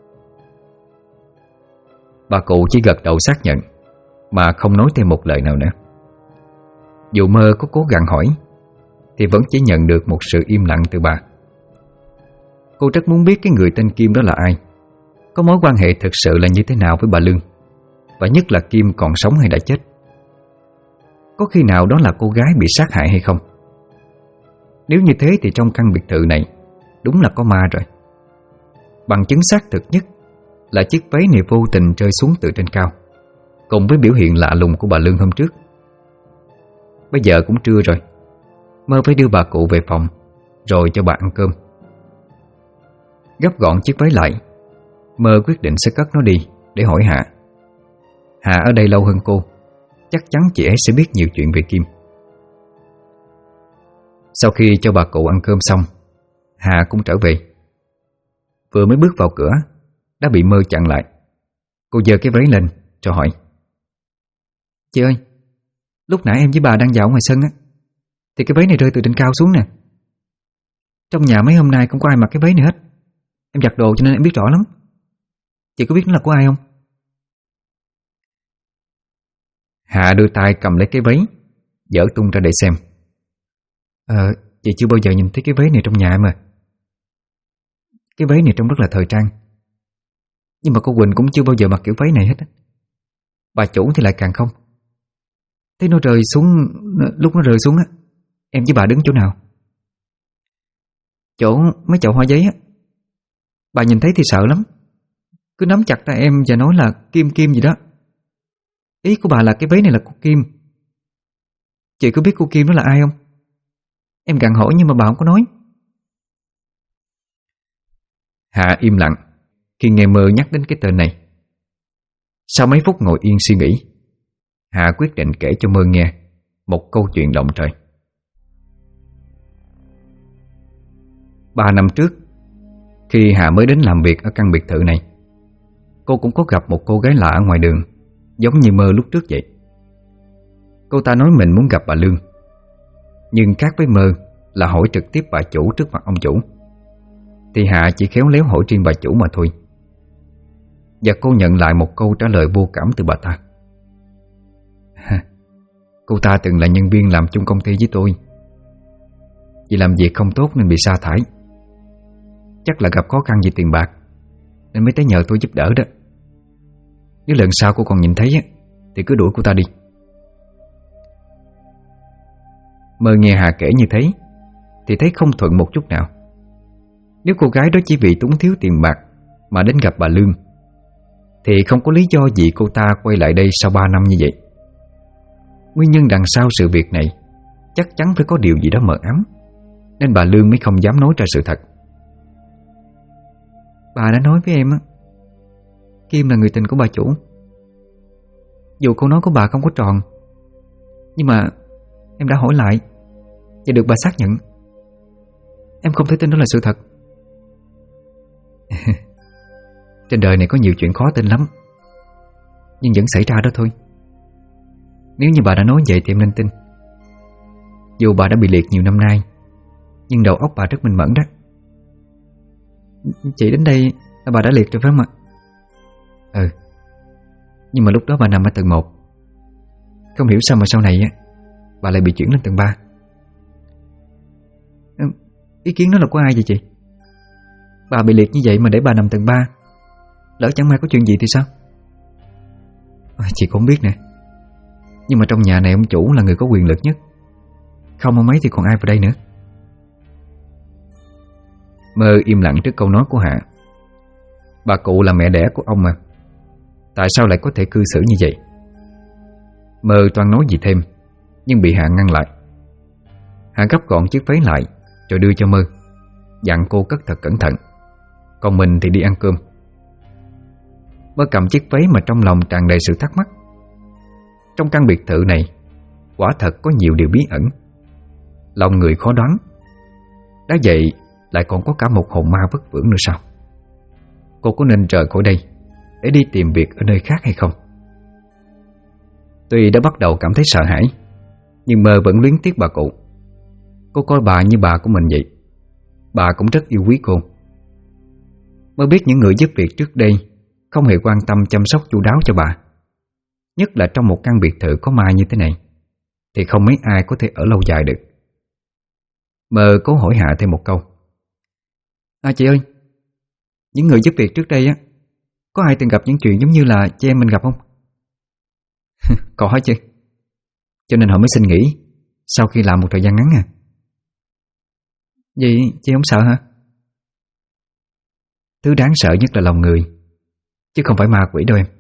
Bà cụ chỉ gật đầu xác nhận, mà không nói thêm một lời nào nữa. Dù Mơ có cố gắng hỏi thì vẫn chỉ nhận được một sự im lặng từ bà. Cô rất muốn biết cái người tên Kim đó là ai, có mối quan hệ thực sự là như thế nào với bà Lương, và nhất là Kim còn sống hay đã chết. Có khi nào đó là cô gái bị sát hại hay không? Nếu như thế thì trong căn biệt thự này đúng là có ma rồi. Bằng chứng xác thực nhất là chiếc váy này vô tình rơi xuống từ trên cao, cùng với biểu hiện lạ lùng của bà Lương hôm trước. Bây giờ cũng trưa rồi, Mơ phải đưa bà cụ về phòng rồi cho bà ăn cơm. Gấp gọn chiếc váy lại, Mơ quyết định sẽ cất nó đi để hỏi Hạ. Hạ ở đây lâu hơn cô, chắc chắn chị ấy sẽ biết nhiều chuyện về Kim. Sau khi cho bà cụ ăn cơm xong, Hạ cũng trở về. Vừa mới bước vào cửa đã bị Mơ chặn lại. Cô giơ cái váy lên rồi hỏi: Chị ơi, lúc nãy em với bà đang dạo ngoài sân á, thì cái váy này rơi từ trên cao xuống nè. Trong nhà mấy hôm nay không có ai mặc cái váy này hết. Em giặt đồ cho nên em biết rõ lắm. Chị có biết nó là của ai không? Hạ đưa tay cầm lấy cái váy, dở tung ra để xem. Chị chưa bao giờ nhìn thấy cái váy này trong nhà em à. Cái váy này trông rất là thời trang, nhưng mà cô Quỳnh cũng chưa bao giờ mặc kiểu váy này hết á. Bà chủ thì lại càng không. Thấy nó rơi xuống, lúc nó rơi xuống á, em với bà đứng chỗ nào? Chỗ mấy chậu hoa giấy á. Bà nhìn thấy thì sợ lắm, cứ nắm chặt tay em và nói là Kim gì đó. Ý của bà là cái váy này là của Kim. Chị có biết cô Kim đó là ai không? Em gặng hỏi nhưng mà bà không có nói. Hạ im lặng khi nghe Mơ nhắc đến cái tên này. Sau mấy phút ngồi yên suy nghĩ, Hạ quyết định kể cho Mơ nghe một câu chuyện động trời. 3 năm trước, khi Hạ mới đến làm việc ở căn biệt thự này, cô cũng có gặp một cô gái lạ ở ngoài đường, giống như Mơ lúc trước vậy. Cô ta nói mình muốn gặp bà Lương, nhưng khác với Mơ là hỏi trực tiếp bà chủ trước mặt ông chủ, thì Hạ chỉ khéo léo hỏi riêng bà chủ mà thôi. Và cô nhận lại một câu trả lời vô cảm từ bà ta. Cô ta từng là nhân viên làm chung công ty với tôi, vì làm việc không tốt nên bị sa thải. Chắc là gặp khó khăn về tiền bạc nên mới tới nhờ tôi giúp đỡ đó. Nếu lần sau cô còn nhìn thấy thì cứ đuổi cô ta đi. Mơ nghe Hà kể như thế thì thấy không thuận một chút nào. Nếu cô gái đó chỉ vì túng thiếu tiền bạc mà đến gặp bà Lương, thì không có lý do gì cô ta quay lại đây sau 3 năm như vậy. Nguyên nhân đằng sau sự việc này chắc chắn phải có điều gì đó mờ ám, nên bà Lương mới không dám nói ra sự thật. Bà đã nói với em Kim là người tình của bà chủ. Dù câu nói của bà không có tròn, nhưng mà em đã hỏi lại và được bà xác nhận. Em không thể tin đó là sự thật. Trên đời này có nhiều chuyện khó tin lắm, nhưng vẫn xảy ra đó thôi. Nếu như bà đã nói vậy thì em nên tin. Dù bà đã bị liệt nhiều năm nay, nhưng đầu óc bà rất minh mẫn đó. Chị đến đây là bà đã liệt rồi phải không ạ? Nhưng mà lúc đó bà nằm ở tầng 1. Không hiểu sao mà sau này bà lại bị chuyển lên tầng 3. Ý kiến đó là của ai vậy chị? Bà bị liệt như vậy mà để bà nằm tầng 3, lỡ chẳng may có chuyện gì thì sao? Chị cũng không biết nè. Nhưng mà trong nhà này ông chủ là người có quyền lực nhất, không ông ấy thì còn ai vào đây nữa. Mơ im lặng trước câu nói của Hạ. Bà cụ là mẹ đẻ của ông mà, tại sao lại có thể cư xử như vậy? Mơ toan nói gì thêm, nhưng bị Hạ ngăn lại. Hạ gấp gọn chiếc váy lại rồi đưa cho Mơ, dặn cô cất thật cẩn thận, còn mình thì đi ăn cơm. Mơ cầm chiếc váy mà trong lòng tràn đầy sự thắc mắc. Trong căn biệt thự này quả thật có nhiều điều bí ẩn, lòng người khó đoán. Đã vậy lại còn có cả một hồn ma vất vưởng nữa sao? Cô có nên rời khỏi đây để đi tìm việc ở nơi khác hay không? Tuy đã bắt đầu cảm thấy sợ hãi, nhưng Mơ vẫn luyến tiếc bà cụ. Cô coi bà như bà của mình vậy. Bà cũng rất yêu quý cô. Mơ biết những người giúp việc trước đây không hề quan tâm chăm sóc chu đáo cho bà, nhất là trong một căn biệt thự có ma như thế này, thì không mấy ai có thể ở lâu dài được. Mơ cố hỏi Hạ thêm một câu. Chị ơi, những người giúp việc trước đây có ai từng gặp những chuyện giống như là chị em mình gặp không? Có chứ. Cho nên họ mới xin nghỉ sau khi làm một thời gian ngắn à. Vậy chị không sợ hả? Thứ đáng sợ nhất là lòng người, chứ không phải ma quỷ đâu em.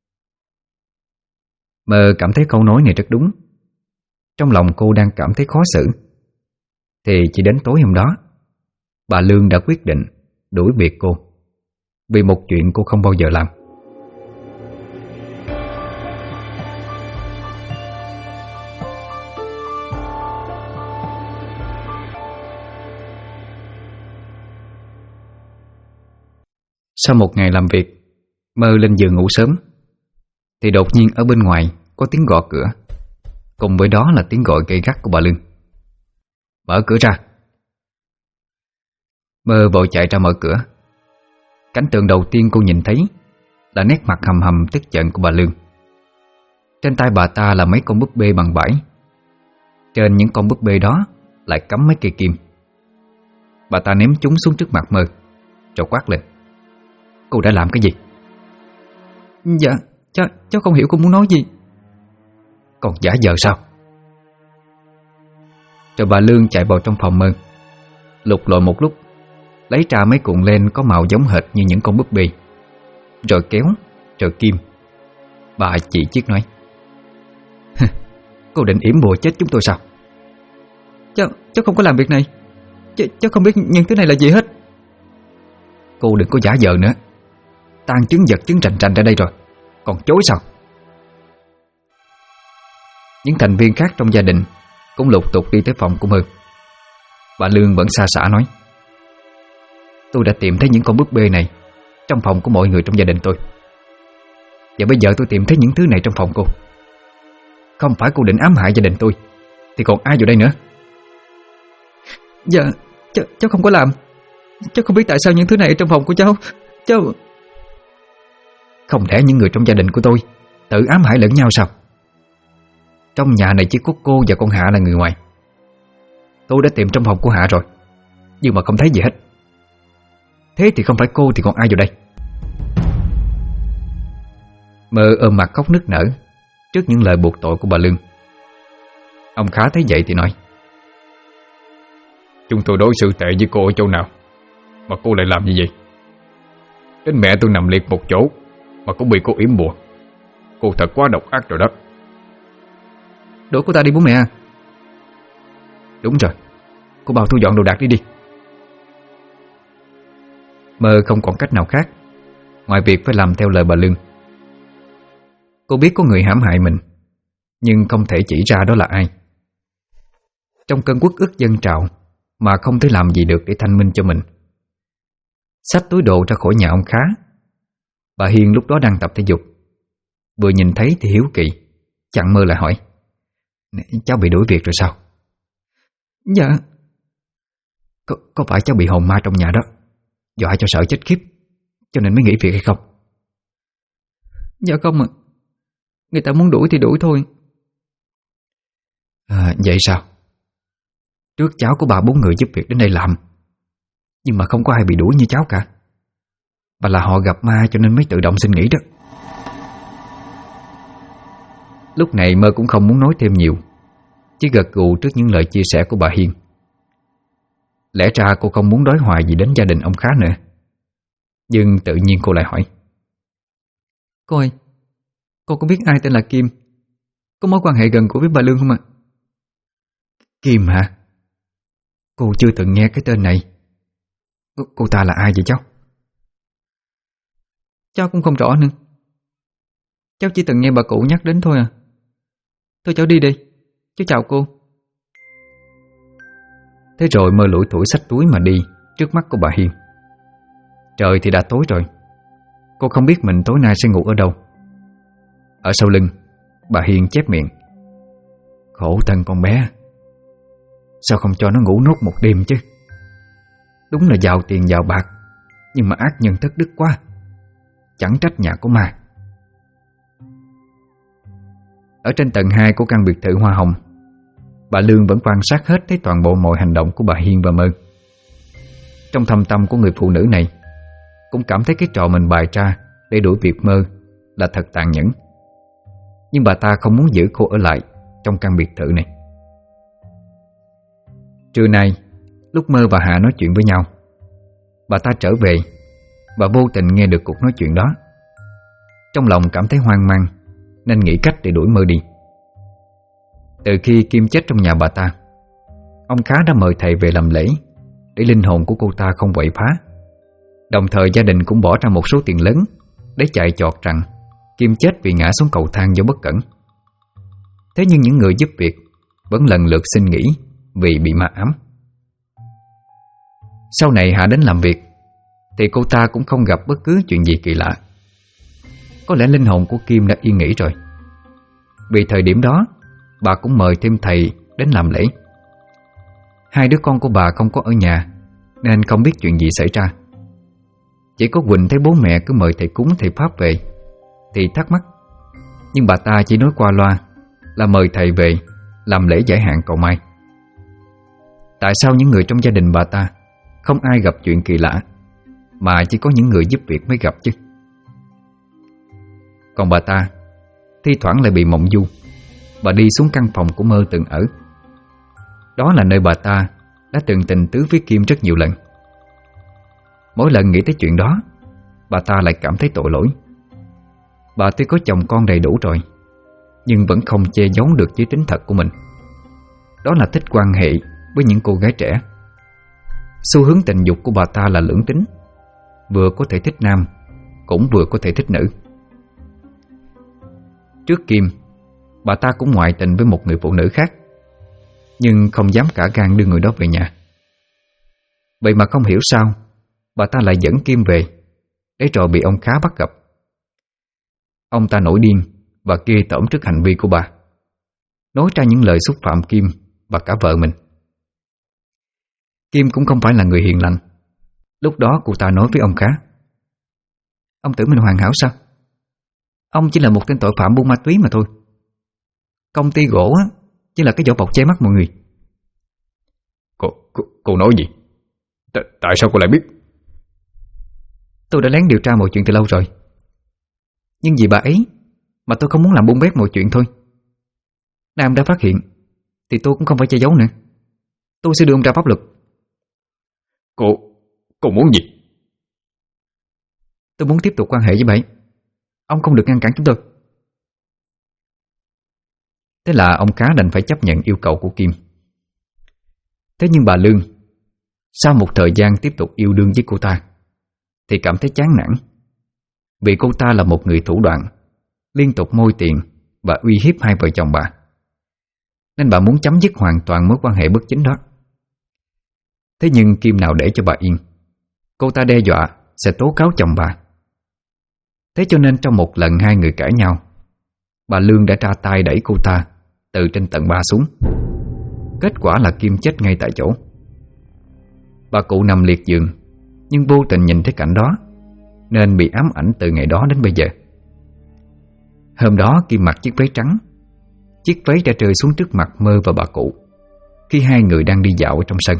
Mơ cảm thấy câu nói này rất đúng. Trong lòng cô đang cảm thấy khó xử, thì chỉ đến tối hôm đó, bà Lương đã quyết định đuổi việc cô vì một chuyện cô không bao giờ làm. Sau một ngày làm việc, Mơ lên giường ngủ sớm, thì đột nhiên ở bên ngoài có tiếng gõ cửa, cùng với đó là tiếng gọi gay gắt của bà Lương. Mở cửa ra. Mơ vội chạy ra mở cửa. Cảnh tượng đầu tiên cô nhìn thấy là nét mặt hầm hầm tức giận của bà Lương. Trên tay bà ta là mấy con búp bê bằng vải. Trên những con búp bê đó lại cắm mấy cây kim. Bà ta ném chúng xuống trước mặt Mơ, rồi quát lên. Cô đã làm cái gì? Dạ, cháu không hiểu cô muốn nói gì. Còn giả vờ sao? Rồi bà Lương chạy vào trong phòng Mơ, lục lọi một lúc, lấy ra mấy cuộn len có màu giống hệt như những con búp bê, rồi kéo, rồi kim. Bà chỉ chiết nói. Cô định yểm bùa chết chúng tôi sao? Cháu không có làm việc này. Cháu không biết những thứ này là gì hết. Cô đừng có giả vờ nữa. Tan chứng vật chứng rành rành ra đây rồi, còn chối sao? Những thành viên khác trong gia đình cũng lục tục đi tới phòng của Mơ. Bà Lương vẫn xa xả nói. Tôi đã tìm thấy những con búp bê này trong phòng của mọi người trong gia đình tôi, và bây giờ tôi tìm thấy những thứ này trong phòng cô. không phải cô định ám hại gia đình tôi thì còn ai vào đây nữa? Dạ, cháu không có làm. Cháu không biết tại sao những thứ này ở trong phòng của cháu. Không lẽ những người trong gia đình của tôi tự ám hại lẫn nhau sao? Trong nhà này chỉ có cô và con Hạ là người ngoài. Tôi đã tìm trong phòng của Hạ rồi, nhưng mà không thấy gì hết. Thế thì không phải cô thì còn ai vào đây? Mơ ôm mặt khóc nức nở trước những lời buộc tội của bà Lương. Ông Khá thấy vậy thì nói: Chúng tôi đối xử tệ với cô ở chỗ nào mà cô lại làm như vậy? Đến mẹ tôi nằm liệt một chỗ mà cũng bị cô yểm bùa. Cô thật quá độc ác rồi đó. Đuổi cô ta đi bố mẹ. Đúng rồi, cô bảo thu dọn đồ đạc đi. Mơ không còn cách nào khác ngoài việc phải làm theo lời bà Lương. Cô biết có người hãm hại mình, nhưng không thể chỉ ra đó là ai. Trong cơn uất ức dâng trào mà không thể làm gì được để thanh minh cho mình, xách túi đồ ra khỏi nhà ông Khá. Bà Hiền lúc đó đang tập thể dục, vừa nhìn thấy thì hiếu kỳ, chặn Mơ lại hỏi: Cháu bị đuổi việc rồi sao? Dạ. Có phải cháu bị hồn ma trong nhà đó dọa cho sợ chết khiếp cho nên mới nghỉ việc hay không? Dạ không ạ. Người ta muốn đuổi thì đuổi thôi. Vậy sao? Trước cháu có 3-4 người giúp việc đến đây làm, nhưng mà không có ai bị đuổi như cháu cả. Và là họ gặp ma cho nên mới tự động xin nghỉ đó. Lúc này Mơ cũng không muốn nói thêm nhiều, chỉ gật gù trước những lời chia sẻ của bà Hiên. Lẽ ra cô không muốn đối hoài gì đến gia đình ông Khá nữa, nhưng tự nhiên cô lại hỏi: Cô ơi, cô có biết ai tên là Kim, có mối quan hệ gần gũi với bà Lương không ạ? Kim hả? Cô chưa từng nghe cái tên này. Cô ta là ai vậy cháu? Cháu cũng không rõ nữa. Cháu chỉ từng nghe bà cụ nhắc đến thôi à. Thôi cháu đi đi, cháu chào cô. Thế rồi Mơ lủi thủi xách túi mà đi trước mắt của bà Hiên. Trời thì đã tối rồi. Cô không biết mình tối nay sẽ ngủ ở đâu. Ở sau lưng, bà Hiên chép miệng: Khổ thân con bé, sao không cho nó ngủ nốt một đêm chứ? Đúng là giàu tiền giàu bạc, nhưng mà ác nhân thất đức quá. Chẳng trách nhà của ma. Ở trên tầng 2 của căn biệt thự hoa hồng, bà Lương vẫn quan sát hết thấy toàn bộ mọi hành động của bà Hiên và Mơ. Trong thâm tâm của người phụ nữ này cũng cảm thấy cái trò mình bày ra để đuổi việc Mơ là thật tàn nhẫn. Nhưng bà ta không muốn giữ cô ở lại trong căn biệt thự này. Trưa nay, lúc Mơ và Hạ nói chuyện với nhau, bà ta trở về và vô tình nghe được cuộc nói chuyện đó. Trong lòng cảm thấy hoang mang nên nghĩ cách để đuổi Mơ đi. Từ khi Kim chết trong nhà bà ta, ông Khá đã mời thầy về làm lễ để linh hồn của cô ta không quậy phá. Đồng thời gia đình cũng bỏ ra một số tiền lớn để chạy chọt rằng Kim chết vì ngã xuống cầu thang do bất cẩn. Thế nhưng những người giúp việc vẫn lần lượt xin nghỉ vì bị ma ám. Sau này Hạ đến làm việc thì cô ta cũng không gặp bất cứ chuyện gì kỳ lạ. Có lẽ linh hồn của Kim đã yên nghỉ rồi. Vì thời điểm đó bà cũng mời thêm thầy đến làm lễ. Hai đứa con của bà không có ở nhà nên không biết chuyện gì xảy ra. Chỉ có Quỳnh thấy bố mẹ cứ mời thầy cúng thầy Pháp về thì thắc mắc. Nhưng bà ta chỉ nói qua loa là mời thầy về làm lễ giải hạn cầu may. Tại sao những người trong gia đình bà ta không ai gặp chuyện kỳ lạ mà chỉ có những người giúp việc mới gặp chứ? Còn bà ta thi thoảng lại bị mộng du. Bà đi xuống căn phòng của Mơ từng ở. Đó là nơi bà ta đã từng tình tứ với Kim rất nhiều lần. Mỗi lần nghĩ tới chuyện đó, bà ta lại cảm thấy tội lỗi. Bà tuy có chồng con đầy đủ rồi, nhưng vẫn không che giấu được giới tính thật của mình. Đó là thích quan hệ với những cô gái trẻ. Xu hướng tình dục của bà ta là lưỡng tính, vừa có thể thích nam, cũng vừa có thể thích nữ. Trước Kim, bà ta cũng ngoại tình với một người phụ nữ khác, nhưng không dám cả gan đưa người đó về nhà. Vậy mà không hiểu sao bà ta lại dẫn Kim về, để rồi bị ông Khá bắt gặp. Ông ta nổi điên và ghê tởm trước hành vi của bà. nói ra những lời xúc phạm Kim và cả vợ mình. Kim cũng không phải là người hiền lành. Lúc đó cô ta nói với ông Khá: "Ông tưởng mình hoàn hảo sao? Ông chỉ là một tên tội phạm buôn ma túy mà thôi. Công ty gỗ á, chỉ là cái vỏ bọc che mắt mọi người." Cô nói gì? Tại sao cô lại biết? Tôi đã lén điều tra mọi chuyện từ lâu rồi. Nhưng vì bà ấy mà tôi không muốn làm bung bét mọi chuyện thôi. Nam đã phát hiện thì tôi cũng không phải che giấu nữa. Tôi sẽ đưa ông ra pháp luật. Cô muốn gì? Tôi muốn tiếp tục quan hệ với bà ấy. Ông không được ngăn cản chúng tôi. Thế là ông Khá đành phải chấp nhận yêu cầu của Kim. Thế nhưng bà Lương, sau một thời gian tiếp tục yêu đương với cô ta, thì cảm thấy chán nản. Vì cô ta là một người thủ đoạn, liên tục môi tiền và uy hiếp hai vợ chồng bà, nên bà muốn chấm dứt hoàn toàn mối quan hệ bất chính đó. Thế nhưng Kim nào để cho bà yên. Cô ta đe dọa sẽ tố cáo chồng bà. Thế cho nên trong một lần hai người cãi nhau, bà Lương đã ra tay đẩy cô ta từ trên tầng 3 xuống. Kết quả là Kim chết ngay tại chỗ. Bà cụ nằm liệt giường, nhưng vô tình nhìn thấy cảnh đó nên bị ám ảnh từ ngày đó đến bây giờ. Hôm đó Kim mặc chiếc váy trắng. Chiếc váy đã rơi xuống trước mặt Mơ và bà cụ khi hai người đang đi dạo ở trong sân.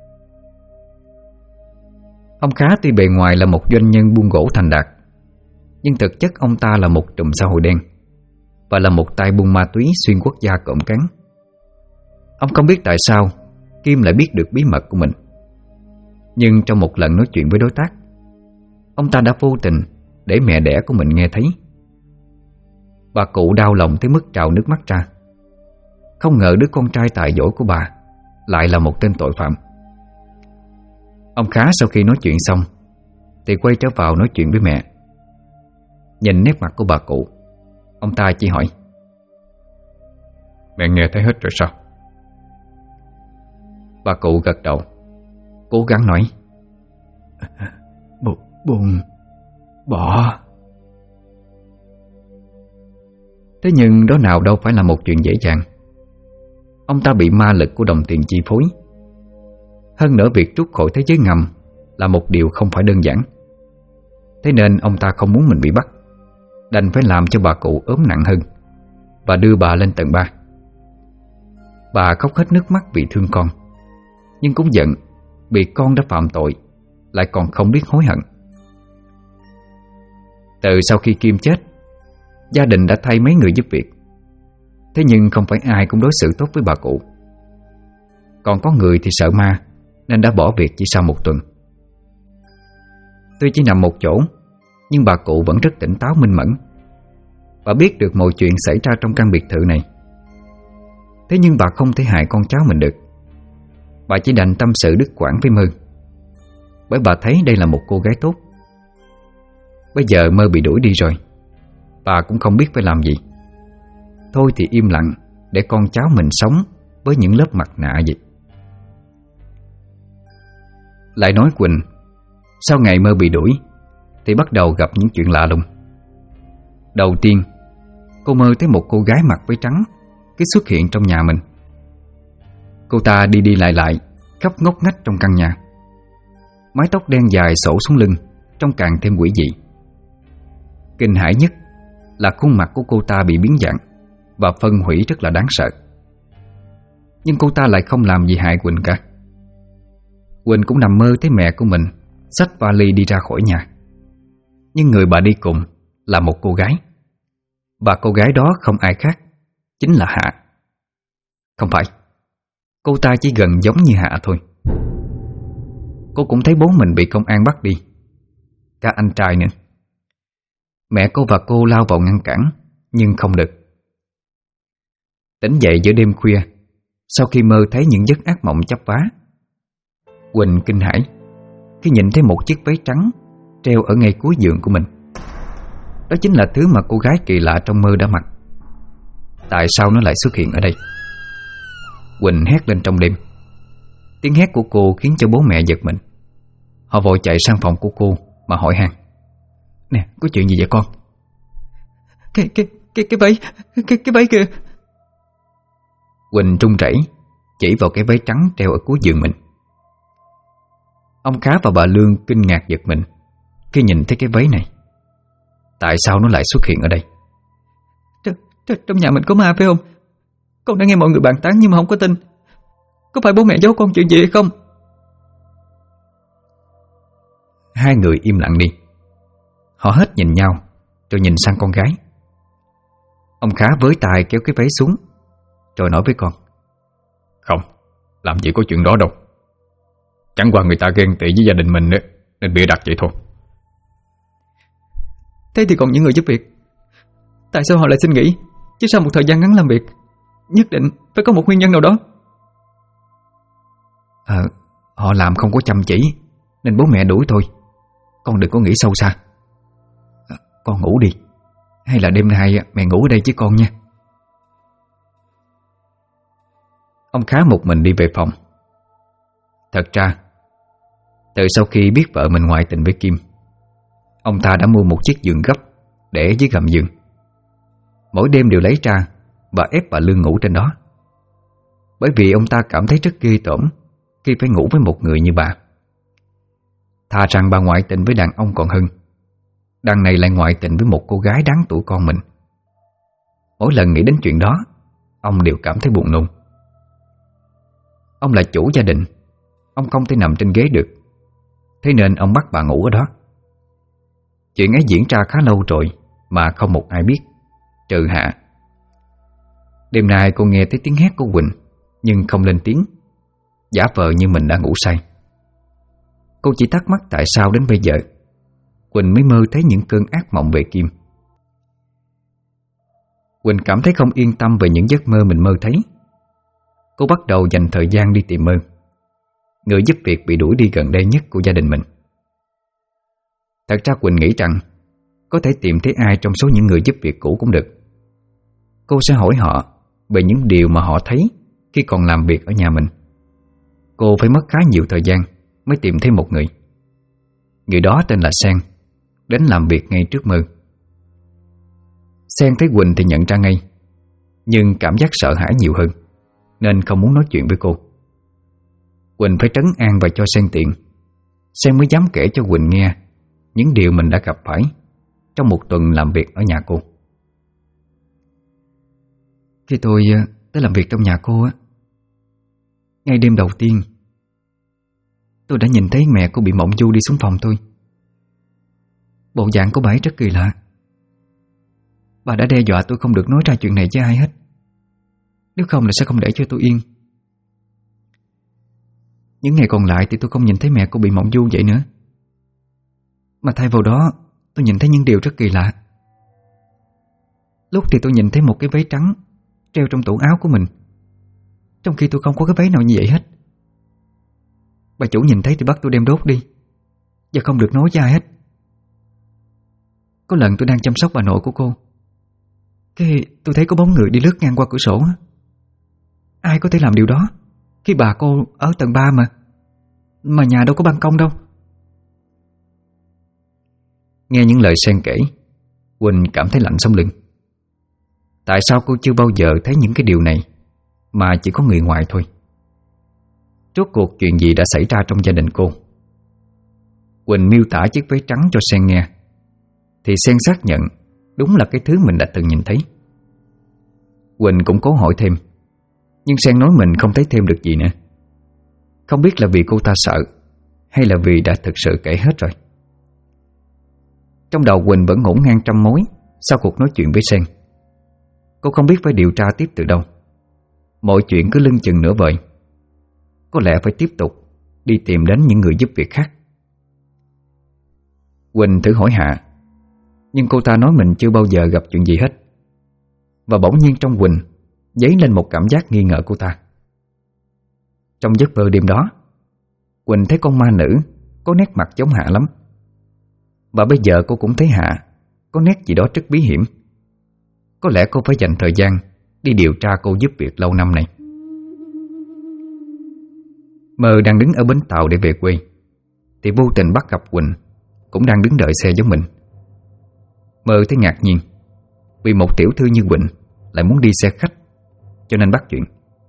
Ông Khá tuy bề ngoài là một doanh nhân buôn gỗ thành đạt, nhưng thực chất ông ta là một trùm xã hội đen và là một tay buôn ma túy xuyên quốc gia cộm cán. Ông không biết tại sao Kim lại biết được bí mật của mình. Nhưng trong một lần nói chuyện với đối tác, ông ta đã vô tình để mẹ đẻ của mình nghe thấy. Bà cụ đau lòng tới mức trào nước mắt ra. Không ngờ đứa con trai tài giỏi của bà lại là một tên tội phạm. Ông Khá sau khi nói chuyện xong thì quay trở vào nói chuyện với mẹ. Nhìn nét mặt của bà cụ, ông ta chỉ hỏi: "Mẹ nghe thấy hết rồi sao?" Bà cụ gật đầu, cố gắng nói: Buông bỏ. Thế nhưng đó nào đâu phải là một chuyện dễ dàng. Ông ta bị ma lực của đồng tiền chi phối. Hơn nữa việc trút khỏi thế giới ngầm là một điều không phải đơn giản. Thế nên ông ta không muốn mình bị bắt, đành phải làm cho bà cụ ốm nặng hơn và đưa bà lên tầng 3. Bà khóc hết nước mắt vì thương con, nhưng cũng giận vì con đã phạm tội lại còn không biết hối hận. Từ sau khi Kim chết, gia đình đã thay mấy người giúp việc. Thế nhưng không phải ai cũng đối xử tốt với bà cụ. Còn có người thì sợ ma nên đã bỏ việc chỉ sau một tuần. Tuy chỉ nằm một chỗ, nhưng bà cụ vẫn rất tỉnh táo minh mẫn. Bà biết được mọi chuyện xảy ra trong căn biệt thự này. Thế nhưng bà không thể hại con cháu mình được. Bà chỉ đành tâm sự đứt quãng với Mơ, bởi bà thấy đây là một cô gái tốt. Bây giờ Mơ bị đuổi đi rồi, bà cũng không biết phải làm gì. Thôi thì im lặng để con cháu mình sống với những lớp mặt nạ gì. Lại nói Quỳnh, sau ngày Mơ bị đuổi thì bắt đầu gặp những chuyện lạ lùng. Đầu tiên, cô mơ thấy một cô gái mặc váy trắng cứ xuất hiện trong nhà mình. Cô ta đi đi lại lại khắp ngóc ngách trong căn nhà. Mái tóc đen dài xõa xuống lưng, trông càng thêm quỷ dị. Kinh hãi nhất là khuôn mặt của cô ta bị biến dạng và phân hủy rất là đáng sợ. Nhưng cô ta lại không làm gì hại Quỳnh cả. Quỳnh cũng nằm mơ thấy mẹ của mình xách vali đi ra khỏi nhà. Nhưng người bà đi cùng là một cô gái. Và cô gái đó không ai khác, chính là Hạ. Không phải, cô ta chỉ gần giống như Hạ thôi. Cô cũng thấy bố mình bị công an bắt đi, cả anh trai nữa. Mẹ cô và cô lao vào ngăn cản, nhưng không được. Tỉnh dậy giữa đêm khuya, sau khi mơ thấy những giấc ác mộng chắp vá, Quỳnh kinh hãi khi nhìn thấy một chiếc váy trắng treo ở ngay cuối giường của mình. Đó chính là thứ mà cô gái kỳ lạ trong mơ đã mặc. Tại sao nó lại xuất hiện ở đây? Quỳnh hét lên trong đêm. Tiếng hét của cô khiến cho bố mẹ giật mình. Họ vội chạy sang phòng của cô mà hỏi han: "Nè, có chuyện gì vậy con?" Cái váy kìa. Quỳnh run rẩy chỉ vào cái váy trắng treo ở cuối giường mình. Ông Khá và bà Lương kinh ngạc giật mình khi nhìn thấy cái váy này. Tại sao nó lại xuất hiện ở đây? Trong nhà mình có ma phải không? Con đã nghe mọi người bàn tán nhưng mà không có tin. Có phải bố mẹ giấu con chuyện gì hay không? Hai người im lặng đi. Họ hết nhìn nhau rồi nhìn sang con gái. Ông Khá với tay kéo cái váy xuống rồi nói với con: Không, làm gì có chuyện đó đâu. Chẳng qua người ta ghen tị với gia đình mình nữa, nên bịa đặt vậy thôi. Thế thì còn những người giúp việc, tại sao họ lại xin nghỉ? Chứ sau một thời gian ngắn làm việc, nhất định phải có một nguyên nhân nào đó. Họ làm không có chăm chỉ nên bố mẹ đuổi thôi. Con đừng có nghĩ sâu xa. Con ngủ đi. Hay là đêm nay mẹ ngủ ở đây với con nha. Ông Khá một mình đi về phòng. Thật ra từ sau khi biết vợ mình ngoại tình với Kim, ông ta đã mua một chiếc giường gấp để dưới gầm giường. Mỗi đêm đều lấy ra và ép bà Lương ngủ trên đó. Bởi vì ông ta cảm thấy rất ghê tởm khi phải ngủ với một người như bà. Thà rằng bà ngoại tình với đàn ông còn hơn, đằng này lại ngoại tình với một cô gái đáng tuổi con mình. Mỗi lần nghĩ đến chuyện đó, ông đều cảm thấy buồn nôn. Ông là chủ gia đình, ông không thể nằm trên ghế được. Thế nên ông bắt bà ngủ ở đó. Chuyện ấy diễn ra khá lâu rồi mà không một ai biết, trừ Hạ. Đêm nay cô nghe thấy tiếng hét của Quỳnh nhưng không lên tiếng, giả vờ như mình đã ngủ say. Cô chỉ thắc mắc tại sao đến bây giờ Quỳnh mới mơ thấy những cơn ác mộng về Kim. Quỳnh cảm thấy không yên tâm về những giấc mơ mình mơ thấy. Cô bắt đầu dành thời gian đi tìm Mơ, người giúp việc bị đuổi đi gần đây nhất của gia đình mình. Thật ra Quỳnh nghĩ rằng có thể tìm thấy ai trong số những người giúp việc cũ cũng được. Cô sẽ hỏi họ về những điều mà họ thấy khi còn làm việc ở nhà mình. Cô phải mất khá nhiều thời gian mới tìm thấy một người. Người đó tên là Sen, đến làm việc ngay trước Mơ. Sen thấy Quỳnh thì nhận ra ngay, nhưng cảm giác sợ hãi nhiều hơn nên không muốn nói chuyện với cô. Quỳnh phải trấn an và cho Sen tiện, Sen mới dám kể cho Quỳnh nghe những điều mình đã gặp phải trong một tuần làm việc ở nhà cô. Khi tôi tới làm việc trong nhà cô á, ngay đêm đầu tiên tôi đã nhìn thấy mẹ cô bị mộng du đi xuống phòng tôi. Bộ dạng của bà ấy rất kỳ lạ. Bà đã đe dọa tôi không được nói ra chuyện này với ai hết, nếu không là sẽ không để cho tôi yên. Những ngày còn lại thì tôi không nhìn thấy mẹ cô bị mộng du vậy nữa, mà thay vào đó tôi nhìn thấy những điều rất kỳ lạ. Lúc thì tôi nhìn thấy một cái váy trắng treo trong tủ áo của mình, trong khi tôi không có cái váy nào như vậy hết. Bà chủ nhìn thấy thì bắt tôi đem đốt đi và không được nói với ai hết. Có lần tôi đang chăm sóc bà nội của cô, cái tôi thấy có bóng người đi lướt ngang qua cửa sổ. Ai có thể làm điều đó khi bà cô ở tầng 3 mà nhà đâu có ban công đâu. Nghe những lời Sen kể, Quỳnh cảm thấy lạnh sống lưng. Tại sao cô chưa bao giờ thấy những cái điều này mà chỉ có người ngoài thôi? Rốt cuộc chuyện gì đã xảy ra trong gia đình cô? Quỳnh miêu tả chiếc váy trắng cho Sen nghe thì Sen xác nhận đúng là cái thứ mình đã từng nhìn thấy. Quỳnh cũng cố hỏi thêm, nhưng Sen nói mình không thấy thêm được gì nữa. Không biết là vì cô ta sợ hay là vì đã thực sự kể hết rồi. Trong đầu Quỳnh vẫn ngổn ngang trăm mối sau cuộc nói chuyện với Sen. Cô không biết phải điều tra tiếp từ đâu. Mọi chuyện cứ lưng chừng nửa vời. Có lẽ phải tiếp tục đi tìm đến những người giúp việc khác. Quỳnh thử hỏi Hạ, nhưng cô ta nói mình chưa bao giờ gặp chuyện gì hết. Và bỗng nhiên trong Quỳnh dấy lên một cảm giác nghi ngờ cô ta. Trong giấc mơ đêm đó, Quỳnh thấy con ma nữ có nét mặt giống Hạ lắm. Và bây giờ cô cũng thấy Hạ có nét gì đó rất bí hiểm. Có lẽ cô phải dành thời gian đi điều tra cô giúp việc lâu năm này. Mơ đang đứng ở bến tàu để về quê thì vô tình bắt gặp Quỳnh cũng đang đứng đợi xe giống mình. Mơ thấy ngạc nhiên vì một tiểu thư như Quỳnh lại muốn đi xe khách, cho nên bắt chuyện.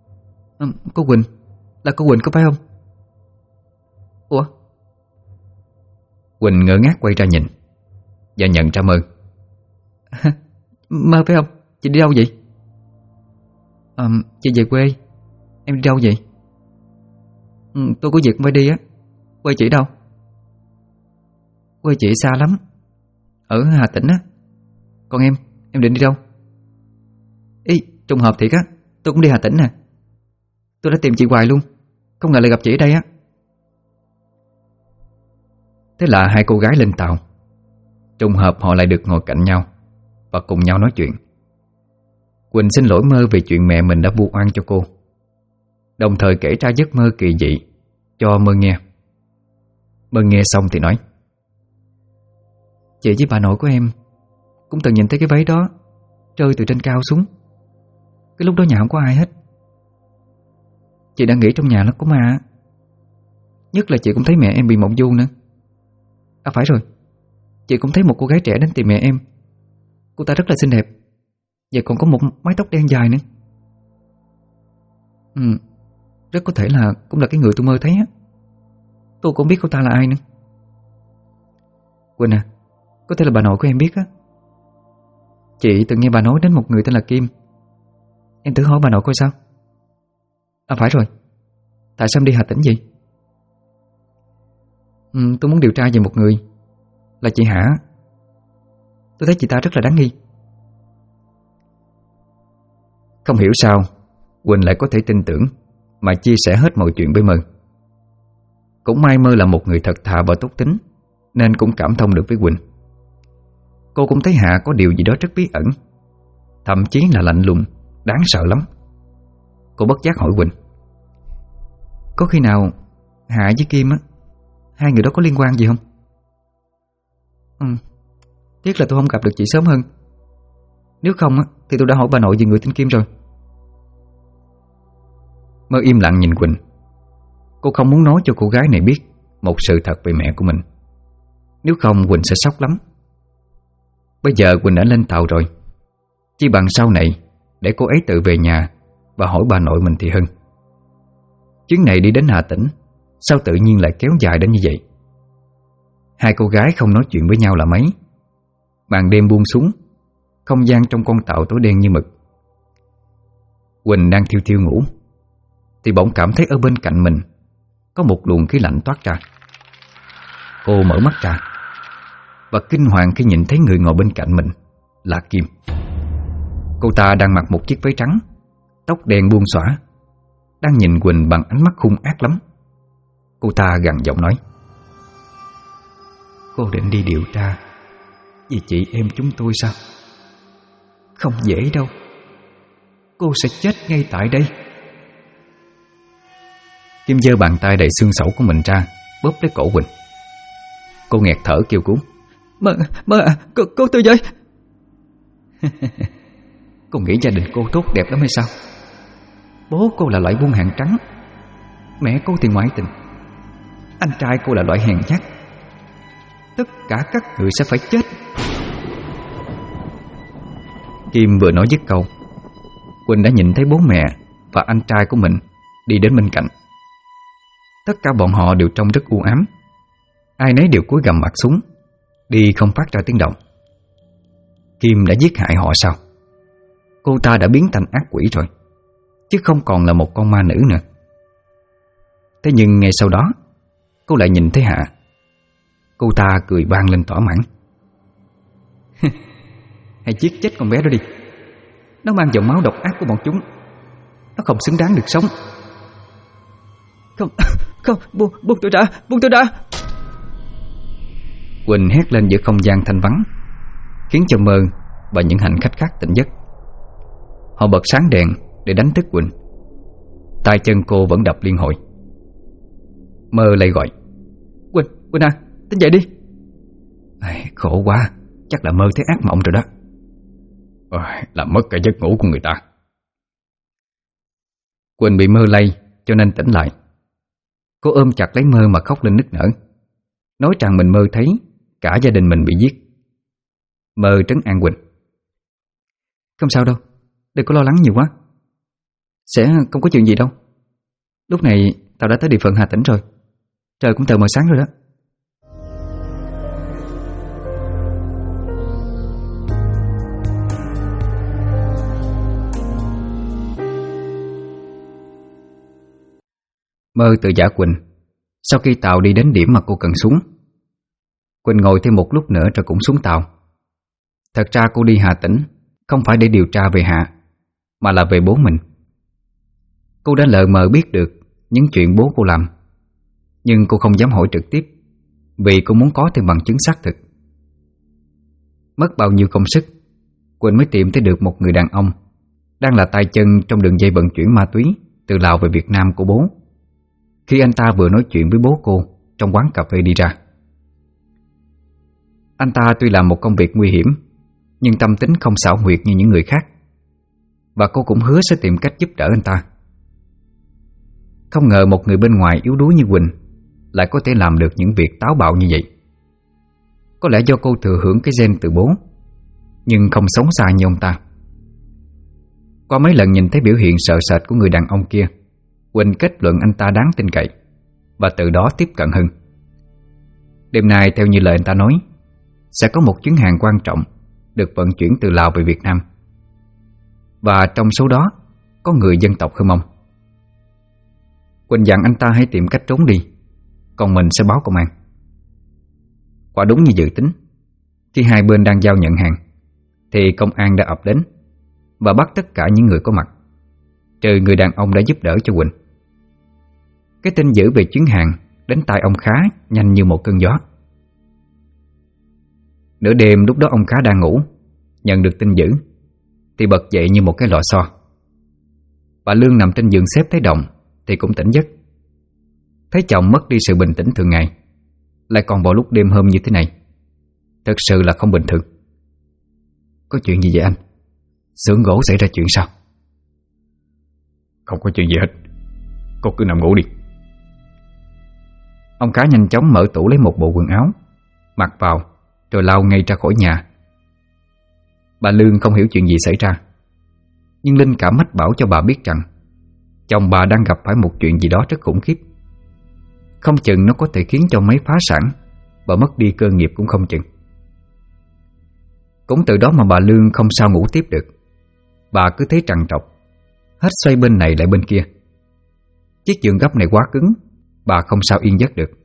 Cô Quỳnh, là cô Quỳnh có phải không? Ủa? Quỳnh ngơ ngác quay ra nhìn và nhận ra Mơ. Mơ phải không? Chị đi đâu vậy? Chị về quê. Em đi đâu vậy? Tôi có việc phải đi á. Quê chị đâu? Quê chị xa lắm, ở Hà Tĩnh á. Còn em định đi đâu? Ý, trùng hợp thiệt á, tôi cũng đi Hà Tĩnh nè. Tôi đã tìm chị hoài luôn, không ngờ lại gặp chị ở đây á. Thế là hai cô gái lên tàu. Trùng hợp họ lại được ngồi cạnh nhau và cùng nhau nói chuyện. Quỳnh xin lỗi Mơ vì chuyện mẹ mình đã vu oan cho cô, đồng thời kể ra giấc mơ kỳ dị cho Mơ nghe. Mơ nghe xong thì nói: Chị với bà nội của em cũng từng nhìn thấy cái váy đó rơi từ trên cao xuống. Cái lúc đó nhà không có ai hết. Chị đã nghĩ trong nhà nó có ma. Nhất là chị cũng thấy mẹ em bị mộng du nữa. À phải rồi, chị cũng thấy một cô gái trẻ đến tìm mẹ em. Cô ta rất là xinh đẹp, và còn có một mái tóc đen dài nữa. Rất có thể là cũng là cái người tôi mơ thấy á. Tôi cũng biết cô ta là ai nữa. Quỳnh à, có thể là bà nội của em biết á. Chị từng nghe bà nói đến một người tên là Kim. Em thử hỏi bà nội coi sao. À phải rồi, tại sao em đi Hà Tĩnh vậy? Tôi muốn điều tra về một người, là chị Hạ. Tôi thấy chị ta rất là đáng nghi. Không hiểu sao Quỳnh lại có thể tin tưởng mà chia sẻ hết mọi chuyện với Mơ. Cũng may Mơ là một người thật thà và tốt tính, nên cũng cảm thông được với Quỳnh. Cô cũng thấy Hạ có điều gì đó rất bí ẩn, thậm chí là lạnh lùng, đáng sợ lắm. Cô bất giác hỏi Quỳnh: Có khi nào Hạ với Kim á, hai người đó có liên quan gì không? Tiếc là tôi không gặp được chị sớm hơn. Nếu không á, thì tôi đã hỏi bà nội về người tên Kim rồi. Mơ im lặng nhìn Quỳnh. Cô không muốn nói cho cô gái này biết một sự thật về mẹ của mình, nếu không Quỳnh sẽ sốc lắm. Bây giờ Quỳnh đã lên tàu rồi, chỉ bằng sau này để cô ấy tự về nhà và hỏi bà nội mình thì hơn. Chuyến này đi đến Hà Tĩnh, sao tự nhiên lại kéo dài đến như vậy? Hai cô gái không nói chuyện với nhau là mấy. Màn đêm buông xuống, không gian trong con tàu tối đen như mực. Quỳnh đang thiêu thiêu ngủ thì bỗng cảm thấy ở bên cạnh mình có một luồng khí lạnh toát ra. Cô mở mắt ra và kinh hoàng khi nhìn thấy người ngồi bên cạnh mình là Kim. Cô ta đang mặc một chiếc váy trắng, tóc đen buông xõa, đang nhìn Quỳnh bằng ánh mắt hung ác lắm. Cô ta gằn giọng nói: Cô định đi điều tra vì chị em chúng tôi sao? Không dễ đâu. Cô sẽ chết ngay tại đây. Kim giơ bàn tay đầy xương sẩu của mình ra, bóp lấy cổ Quỳnh. Cô nghẹt thở kêu cứu: Mơ à, cô tôi vậy. Cô nghĩ gia đình cô tốt đẹp lắm hay sao? Bố cô là loại buôn hàng trắng, mẹ cô thì ngoại tình, anh trai cô là loại hèn nhát. Tất cả các người sẽ phải chết. Kim vừa nói dứt câu, Quỳnh đã nhìn thấy bố mẹ và anh trai của mình đi đến bên cạnh. Tất cả bọn họ đều trông rất u ám, ai nấy đều cúi gằm mặt xuống, đi không phát ra tiếng động. Kim đã giết hại họ sao? Cô ta đã biến thành ác quỷ rồi, chứ không còn là một con ma nữ nữa. Thế nhưng ngay sau đó, cô lại nhìn thấy Hạ. Cô ta cười vang lên thỏa mãn. Hãy giết chết con bé đó đi. Nó mang dòng máu độc ác của bọn chúng. Nó không xứng đáng được sống. Không, buông tôi ra. Quỳnh hét lên giữa không gian thanh vắng, khiến cho Mơ và những hành khách khác tỉnh giấc. Họ bật sáng đèn để đánh thức Quỳnh. tay chân cô vẫn đập liên hồi. Mơ lại gọi: Quỳnh à, tỉnh dậy đi. Khổ quá, chắc là mơ thấy ác mộng rồi đó. Làm mất cả giấc ngủ của người ta. Quỳnh bị mơ lay cho nên tỉnh lại. Cô ôm chặt lấy Mơ mà khóc lên nức nở, nói rằng mình mơ thấy cả gia đình mình bị giết. Mơ trấn an Quỳnh: Không sao đâu, đừng có lo lắng nhiều quá, sẽ không có chuyện gì đâu, Lúc này tao đã tới địa phận Hà Tĩnh rồi. Trời cũng tờ mờ sáng rồi đó. Mơ tự giả Quỳnh. Sau khi tàu đi đến điểm mà cô cần xuống, Quỳnh ngồi thêm một lúc nữa rồi cũng xuống tàu. Thật ra cô đi Hà Tĩnh không phải để điều tra về Hạ, mà là về bố mình. Cô đã lờ mờ biết được những chuyện bố cô làm, nhưng cô không dám hỏi trực tiếp, vì cô muốn có thêm bằng chứng xác thực. Mất bao nhiêu công sức, Quỳnh mới tìm thấy được một người đàn ông đang là tay chân trong đường dây vận chuyển ma túy từ Lào về Việt Nam của bố, khi anh ta vừa nói chuyện với bố cô trong quán cà phê đi ra. Anh ta tuy làm một công việc nguy hiểm, nhưng tâm tính không xảo quyệt như những người khác, và cô cũng hứa sẽ tìm cách giúp đỡ anh ta. Không ngờ một người bên ngoài yếu đuối như Quỳnh lại có thể làm được những việc táo bạo như vậy. Có lẽ do cô thừa hưởng cái gen từ bố, nhưng không sống xa như ông ta. Qua mấy lần nhìn thấy biểu hiện sợ sệt của người đàn ông kia, Quỳnh kết luận anh ta đáng tin cậy, và từ đó tiếp cận hơn. Đêm nay theo như lời anh ta nói, sẽ có một chuyến hàng quan trọng được vận chuyển từ Lào về Việt Nam, và trong số đó có người dân tộc Hơ Mông. Quỳnh dặn anh ta hãy tìm cách trốn đi, còn mình sẽ báo công an. Quả đúng như dự tính, khi hai bên đang giao nhận hàng thì công an đã ập đến và bắt tất cả những người có mặt, trừ người đàn ông đã giúp đỡ cho Quỳnh. Cái tin dữ về chuyến hàng đến tai ông Khá nhanh như một cơn gió. Nửa đêm lúc đó ông Khá đang ngủ, nhận được tin dữ thì bật dậy như một cái lò xo. Bà Lương nằm trên giường xếp thấy động thì cũng tỉnh giấc. Thấy chồng mất đi sự bình tĩnh thường ngày, lại còn vào lúc đêm hôm như thế này, thật sự là không bình thường. Có chuyện gì vậy anh? Xưởng gỗ xảy ra chuyện sao? Không có chuyện gì hết, cô cứ nằm ngủ đi. Ông Khá nhanh chóng mở tủ lấy một bộ quần áo, mặc vào rồi lao ngay ra khỏi nhà. Bà Lương không hiểu chuyện gì xảy ra, nhưng linh cảm mách bảo cho bà biết rằng chồng bà đang gặp phải một chuyện gì đó rất khủng khiếp. Không chừng nó có thể khiến cho máy phá sản và mất đi cơ nghiệp cũng không chừng. Cũng từ đó mà bà Lương không sao ngủ tiếp được. Bà cứ thấy trằn trọc, hết xoay bên này lại bên kia. Chiếc giường gấp này quá cứng, bà không sao yên giấc được.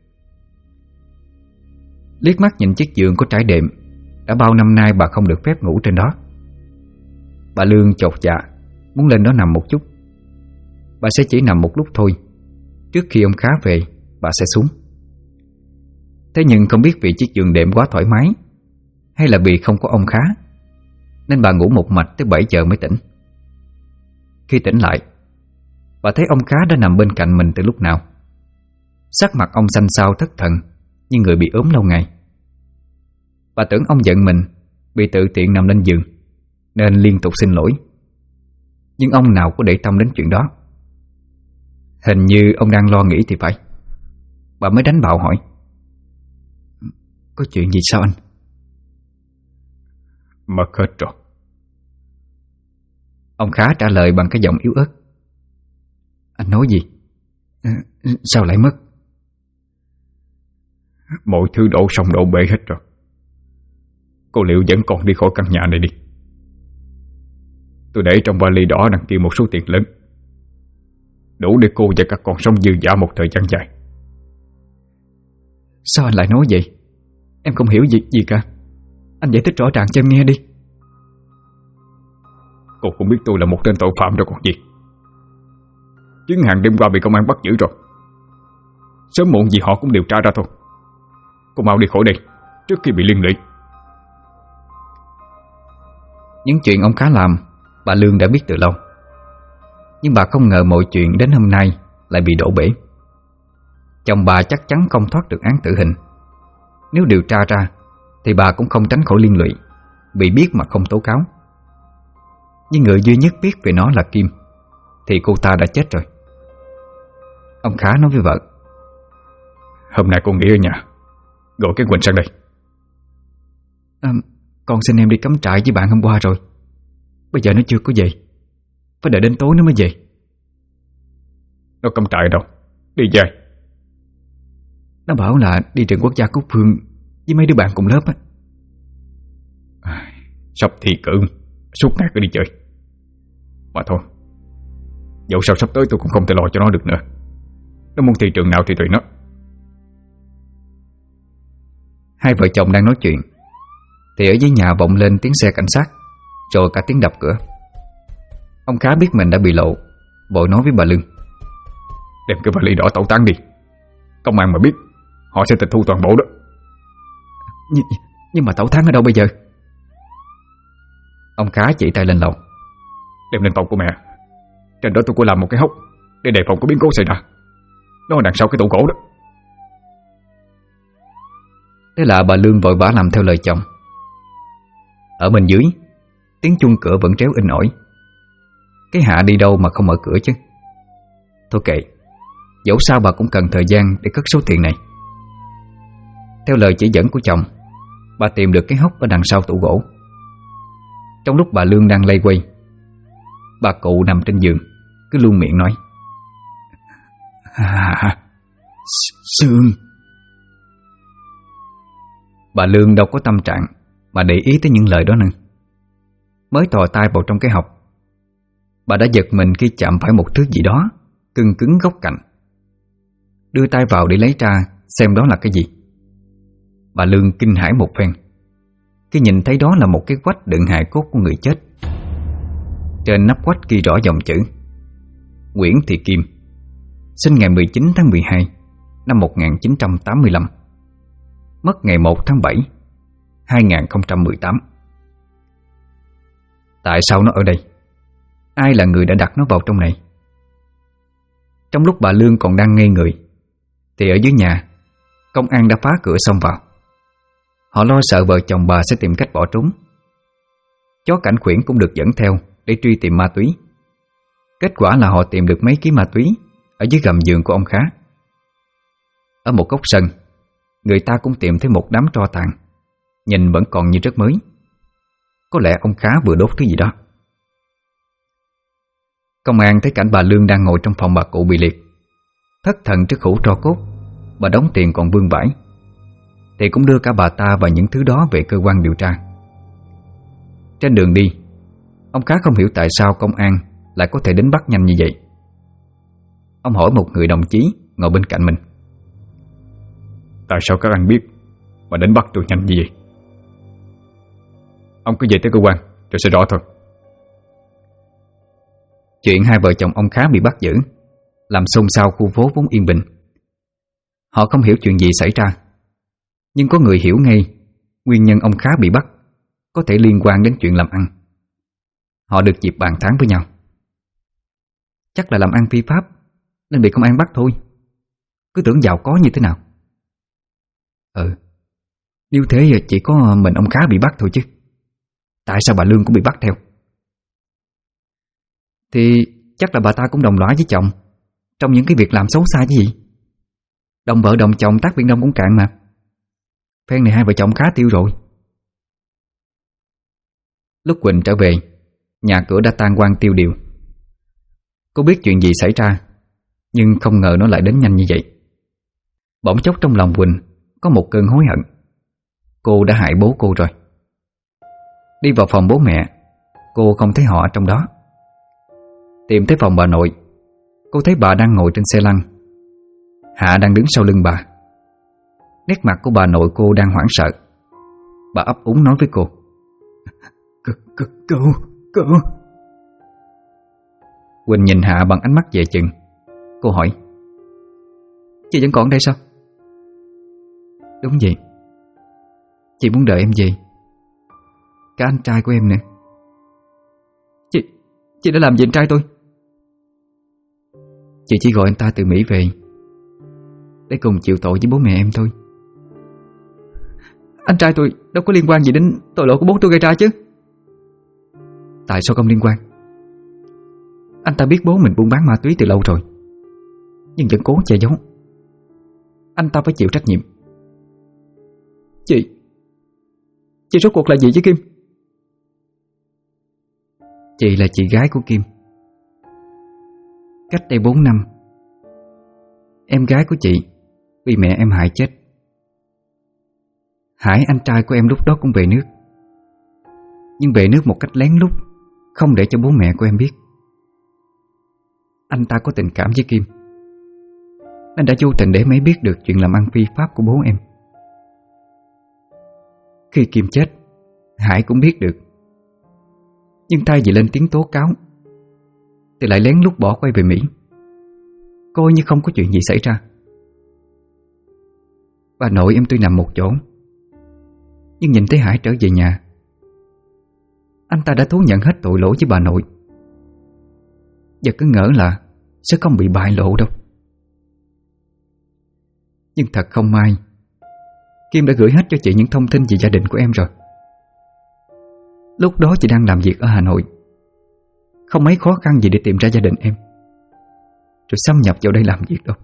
Liếc mắt nhìn chiếc giường có trải đệm, đã bao năm nay bà không được phép ngủ trên đó. Bà Lương chột dạ muốn lên đó nằm một chút. Bà sẽ chỉ nằm một lúc thôi, trước khi ông Khá về bà sẽ xuống. Thế nhưng không biết vì chiếc giường đệm quá thoải mái, hay là vì không có ông Khá, nên bà ngủ một mạch tới 7 giờ mới tỉnh. Khi tỉnh lại, bà thấy ông Khá đã nằm bên cạnh mình từ lúc nào. Sắc mặt ông xanh xao thất thần, như người bị ốm lâu ngày. Bà tưởng ông giận mình vì tự tiện nằm lên giường, nên liên tục xin lỗi. Nhưng ông nào có để tâm đến chuyện đó. Hình như ông đang lo nghĩ thì phải. Bà mới đánh bạo hỏi: Có chuyện gì sao anh? Mất hết rồi. Ông Khá trả lời bằng cái giọng yếu ớt: Anh nói gì? Sao lại mất? Mọi thứ đổ sông đổ bể hết rồi. Cô liệu vẫn còn đi khỏi căn nhà này đi. Tôi để trong vali đỏ đằng kia một số tiền lớn, đủ để cô và các con sống dư dả một thời gian dài. Sao anh lại nói vậy? Em không hiểu gì cả. Anh giải thích rõ ràng cho em nghe đi. Cô cũng biết tôi là một tên tội phạm rồi còn gì. Chuyến hàng đêm qua bị công an bắt giữ rồi. Sớm muộn gì họ cũng điều tra ra thôi. Cô mau đi khỏi đây trước khi bị liên lụy. Những chuyện ông Khá làm bà Lương đã biết từ lâu, nhưng bà không ngờ mọi chuyện đến hôm nay lại bị đổ bể. Chồng bà chắc chắn không thoát được án tử hình. Nếu điều tra ra thì bà cũng không tránh khỏi liên lụy, bị biết mà không tố cáo. Nhưng người duy nhất biết về nó là Kim, thì cô ta đã chết rồi. Ông Khá nói với vợ: Hôm nay cô nghỉ ở nhà, gọi cái Quỳnh sang đây. Con xin em đi cắm trại với bạn hôm qua rồi. Bây giờ nó chưa có về, phải đợi đến tối nó mới về. Nó cắm trại đâu? Đi về. Nó bảo là đi trường quốc gia Cúc Phương với mấy đứa bạn cùng lớp á. Sắp thi cử, suốt ngày cứ đi chơi. Mà thôi, dẫu sao sắp tới tôi cũng không thể lo cho nó được nữa. Nó muốn thi trường nào thì tùy nó. Hai vợ chồng đang nói chuyện thì ở dưới nhà vọng lên tiếng xe cảnh sát, rồi cả tiếng đập cửa. Ông Khá biết mình đã bị lộ, vội nói với bà Lương: Đem cái vali đỏ tẩu tán đi. Công an mà biết, họ sẽ tịch thu toàn bộ đó. Nhưng mà tẩu tán ở đâu bây giờ? Ông Khá chỉ tay lên lầu: Đem lên phòng của mẹ. Trên đó tôi có làm một cái hốc để đề phòng có biến cố xảy ra. Nó ở đằng sau cái tủ gỗ đó. Thế là bà Lương vội vã làm theo lời chồng. Ở bên dưới, tiếng chuông cửa vẫn réo inh ỏi. Cái Hạ đi đâu mà không mở cửa chứ? Thôi kệ, dẫu sao bà cũng cần thời gian để cất số tiền này. Theo lời chỉ dẫn của chồng, bà tìm được cái hốc ở đằng sau tủ gỗ. Trong lúc bà Lương đang lây quay, bà cụ nằm trên giường cứ luôn miệng nói: Sương. Bà Lương đâu có tâm trạng mà để ý tới những lời đó nữa. Mới thò tay vào trong cái hộc, bà đã giật mình khi chạm phải một thứ gì đó cứng cứng góc cạnh. Đưa tay vào để lấy ra xem đó là cái gì. Bà Lương kinh hãi một phen khi nhìn thấy đó là một cái quách đựng hài cốt của người chết. Trên nắp quách ghi rõ dòng chữ: Nguyễn Thị Kim, sinh ngày 19 tháng 12 năm 1985, mất ngày 1 tháng 7 2018. Tại sao nó ở đây? Ai là người đã đặt nó vào trong này? Trong lúc bà Lương còn đang ngây người thì ở dưới nhà, công an đã phá cửa xông vào. Họ lo sợ vợ chồng bà sẽ tìm cách bỏ trốn. Chó cảnh khuyển cũng được dẫn theo để truy tìm ma túy. Kết quả là họ tìm được mấy ký ma túy ở dưới gầm giường của ông Khá. Ở một góc sân, người ta cũng tìm thấy một đám tro tàn, nhìn vẫn còn như rất mới. Có lẽ ông Khá vừa đốt thứ gì đó. Công an thấy cảnh bà Lương đang ngồi trong phòng bà cụ bị liệt, thất thần trước hũ tro cốt, bà đóng tiền còn vương vãi, thì cũng đưa cả bà ta và những thứ đó về cơ quan điều tra. Trên đường đi, ông Khá không hiểu tại sao công an lại có thể đến bắt nhanh như vậy. Ông hỏi một người đồng chí ngồi bên cạnh mình: Tại sao các anh biết mà đến bắt tôi nhanh như vậy? Ông cứ về tới cơ quan rồi sẽ rõ thôi. Chuyện hai vợ chồng ông Khá bị bắt giữ làm xôn xao khu phố vốn yên bình. Họ không hiểu chuyện gì xảy ra, nhưng có người hiểu ngay nguyên nhân ông Khá bị bắt có thể liên quan đến chuyện làm ăn. Họ được dịp bàn tán với nhau. Chắc là làm ăn phi pháp nên bị công an bắt thôi. Cứ tưởng giàu có như thế nào. Nếu thế chỉ có mình ông Khá bị bắt thôi chứ. Tại sao bà Lương cũng bị bắt theo? Thì chắc là bà ta cũng đồng lõa với chồng trong những cái việc làm xấu xa chứ gì. Đồng vợ đồng chồng tác Biển Đông cũng cạn mà. Phen này hai vợ chồng khá tiêu rồi. Lúc Quỳnh trở về, nhà cửa đã tan hoang tiêu điều. Cô biết chuyện gì xảy ra, nhưng không ngờ nó lại đến nhanh như vậy. Bỗng chốc trong lòng Quỳnh có một cơn hối hận. Cô đã hại bố cô rồi. Đi vào phòng bố mẹ, cô không thấy họ ở trong đó. Tìm tới phòng bà nội, cô thấy bà đang ngồi trên xe lăn, Hạ đang đứng sau lưng bà. Nét mặt của bà nội cô đang hoảng sợ. Bà ấp úng nói với cô: Cậu. Quỳnh nhìn Hạ bằng ánh mắt dè chừng. Cô hỏi: Chị vẫn còn đây sao? Đúng vậy. Chị muốn đợi em về. Cả anh trai của em nữa. Chị đã làm gì anh trai tôi? Chị chỉ gọi anh ta từ Mỹ về để cùng chịu tội với bố mẹ em thôi. Anh trai tôi đâu có liên quan gì đến tội lỗi của bố tôi gây ra chứ. Tại sao không liên quan? Anh ta biết bố mình buôn bán ma túy từ lâu rồi, nhưng vẫn cố che giấu. Anh ta phải chịu trách nhiệm. Chị rốt cuộc là gì chứ Kim? Chị là chị gái của Kim. Cách đây 4 năm, em gái của chị bị mẹ em hại chết. Hải, anh trai của em, lúc đó cũng về nước, nhưng về nước một cách lén lút, không để cho bố mẹ của em biết. Anh ta có tình cảm với Kim, nên đã vô tình để mấy biết được chuyện làm ăn phi pháp của bố em. Khi Kim chết, Hải cũng biết được, nhưng thay vì lên tiếng tố cáo thì lại lén lút bỏ quay về Mỹ, coi như không có chuyện gì xảy ra. Bà nội em tuy nằm một chỗ, nhưng nhìn thấy Hải trở về nhà, anh ta đã thú nhận hết tội lỗi với bà nội, và cứ ngỡ là sẽ không bị bại lộ đâu. Nhưng thật không may, Kim đã gửi hết cho chị những thông tin về gia đình của em rồi. Lúc đó chị đang làm việc ở Hà Nội, không mấy khó khăn gì để tìm ra gia đình em, rồi xâm nhập vào đây làm việc đâu.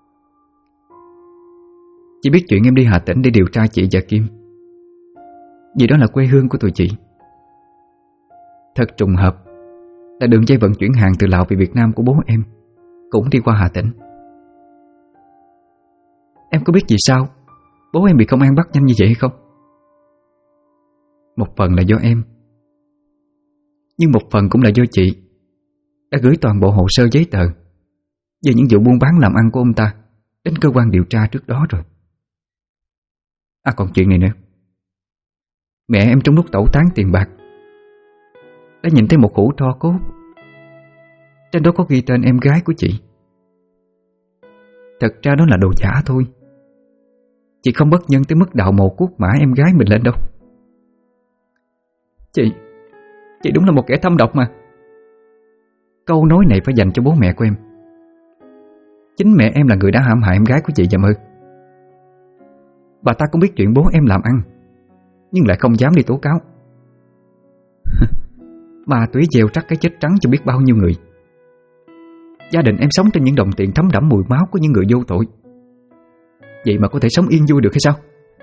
Chị biết chuyện em đi Hà Tĩnh để điều tra chị và Kim, vì đó là quê hương của tụi chị. Thật trùng hợp là đường dây vận chuyển hàng từ Lào về Việt Nam của bố em cũng đi qua Hà Tĩnh. Em có biết vì sao bố em bị công an bắt nhanh như vậy hay không? Một phần là do em, nhưng một phần cũng là do chị đã gửi toàn bộ hồ sơ giấy tờ về những vụ buôn bán làm ăn của ông ta đến cơ quan điều tra trước đó rồi. À, còn chuyện này nữa. Mẹ em trong lúc tẩu tán tiền bạc đã nhìn thấy một hũ tro cốt, trên đó có ghi tên em gái của chị. Thật ra đó là đồ giả thôi. Chị không bất nhân tới mức đào mồ cuốc mã em gái mình lên đâu. Chị đúng là một kẻ thâm độc mà. Câu nói này phải dành cho bố mẹ của em. Chính mẹ em là người đã hãm hại em gái của chị và Mơ. Bà ta cũng biết chuyện bố em làm ăn, nhưng lại không dám đi tố cáo. Ma túy gieo rắc cái chết trắng cho biết bao nhiêu người. Gia đình em sống trên những đồng tiền thấm đẫm mùi máu của những người vô tội. Vậy mà có thể sống yên vui được hay sao?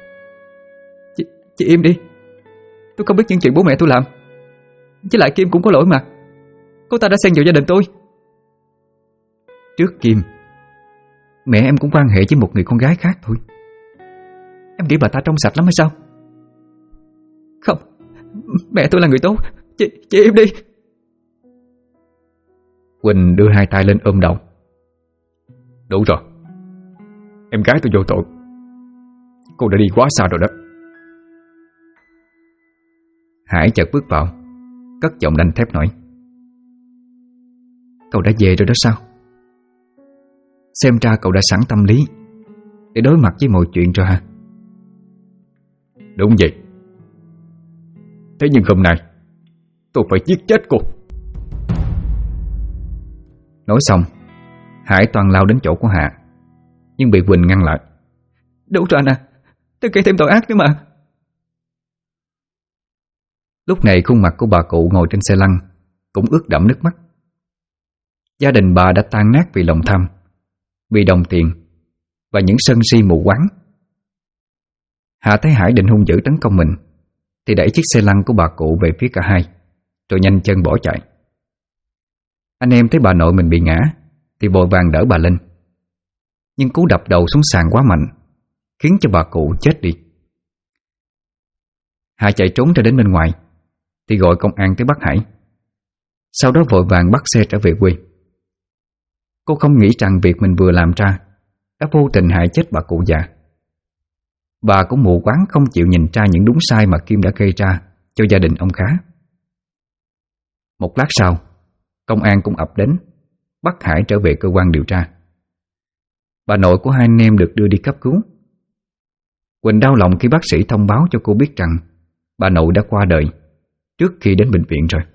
Chị im đi. Tôi không biết những chuyện bố mẹ tôi làm. Với lại Kim cũng có lỗi mà. Cô ta đã xen vào gia đình tôi. Trước Kim, mẹ em cũng quan hệ với một người con gái khác thôi. Em nghĩ bà ta trong sạch lắm hay sao? Không, mẹ tôi là người tốt. Chị im đi. Quỳnh đưa hai tay lên ôm đầu. Đủ rồi, em gái tôi vô tội. Cô đã đi quá xa rồi đó. Hải chợt bước vào, cất giọng đanh thép nói: Cậu đã về rồi đó sao? Xem ra cậu đã sẵn tâm lý để đối mặt với mọi chuyện rồi hả? Đúng vậy. Thế nhưng hôm nay tôi phải giết chết cô. Nói xong, Hải toàn lao đến chỗ của Hạ, nhưng bị Quỳnh ngăn lại. Đủ rồi anh à, tôi gây thêm tội ác nữa mà. Lúc này khuôn mặt của bà cụ ngồi trên xe lăn cũng ướt đẫm nước mắt. Gia đình bà đã tan nát vì lòng tham, vì đồng tiền và những sân si mù quáng. Hạ thấy Hải định hung dữ tấn công mình thì đẩy chiếc xe lăn của bà cụ về phía cả hai, rồi nhanh chân bỏ chạy. Anh em thấy bà nội mình bị ngã thì vội vàng đỡ bà lên, nhưng cú đập đầu xuống sàn quá mạnh khiến cho bà cụ chết đi. Hạ chạy trốn ra đến bên ngoài thì gọi công an tới bắt Hải. Sau đó vội vàng bắt xe trở về quê. Cô không nghĩ rằng việc mình vừa làm ra đã vô tình hại chết bà cụ già. Bà cũng mù quáng không chịu nhìn ra những đúng sai mà Kim đã gây ra cho gia đình ông Khá. Một lát sau, công an cũng ập đến, bắt Hải trở về cơ quan điều tra. Bà nội của hai anh em được đưa đi cấp cứu. Quỳnh đau lòng khi bác sĩ thông báo cho cô biết rằng bà nội đã qua đời trước khi đến bệnh viện rồi.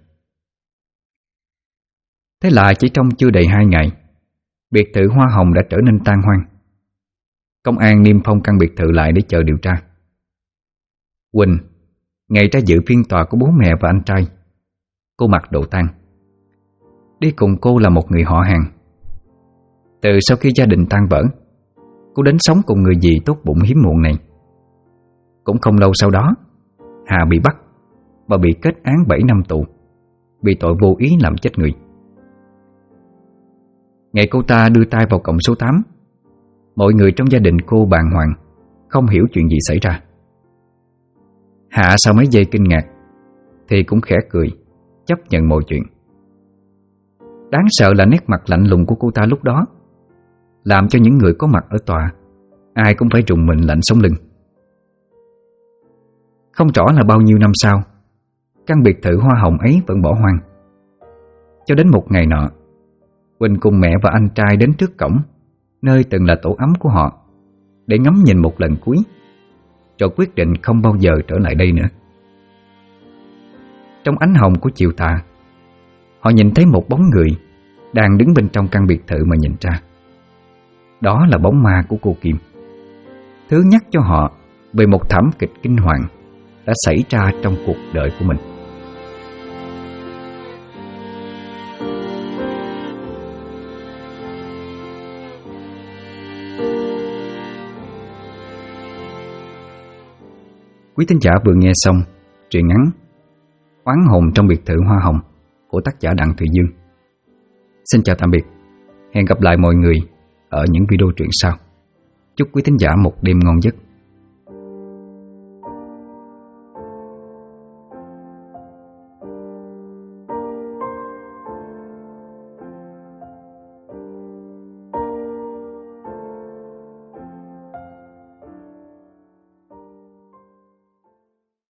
Thế là chỉ trong chưa đầy 2 ngày, biệt thự Hoa Hồng đã trở nên tan hoang. Công an niêm phong căn biệt thự lại để chờ điều tra. Quỳnh, ngày ra dự phiên tòa của bố mẹ và anh trai, cô mặc đồ tang. Đi cùng cô là một người họ hàng. Từ sau khi gia đình tan vỡ, cô đến sống cùng người dì tốt bụng hiếm muộn này. Cũng không lâu sau đó, Hà bị bắt và bị kết án 7 năm tù vì tội vô ý làm chết người. Ngày cô ta đưa tay vào cổng số 8 Mọi người trong gia đình cô bàng hoàng, không hiểu chuyện gì xảy ra. Hạ sau mấy giây kinh ngạc thì cũng khẽ cười, chấp nhận mọi chuyện. Đáng sợ là nét mặt lạnh lùng của cô ta lúc đó làm cho những người có mặt ở tòa ai cũng phải rùng mình lạnh sống lưng. Không rõ là bao nhiêu năm sau, căn biệt thự hoa hồng ấy vẫn bỏ hoang. Cho đến một ngày nọ, Quỳnh cùng mẹ và anh trai đến trước cổng nơi từng là tổ ấm của họ để ngắm nhìn một lần cuối, rồi quyết định không bao giờ trở lại đây nữa. Trong ánh hồng của chiều tà, họ nhìn thấy một bóng người đang đứng bên trong căn biệt thự mà nhìn ra. Đó là bóng ma của cô Kim, thứ nhắc cho họ về một thảm kịch kinh hoàng đã xảy ra trong cuộc đời của mình. Quý thính giả vừa nghe xong truyện ngắn Oán hồn trong biệt thự hoa hồng của tác giả Đặng Thùy Dương. Xin chào tạm biệt. Hẹn gặp lại mọi người ở những video truyện sau. Chúc quý thính giả một đêm ngon giấc.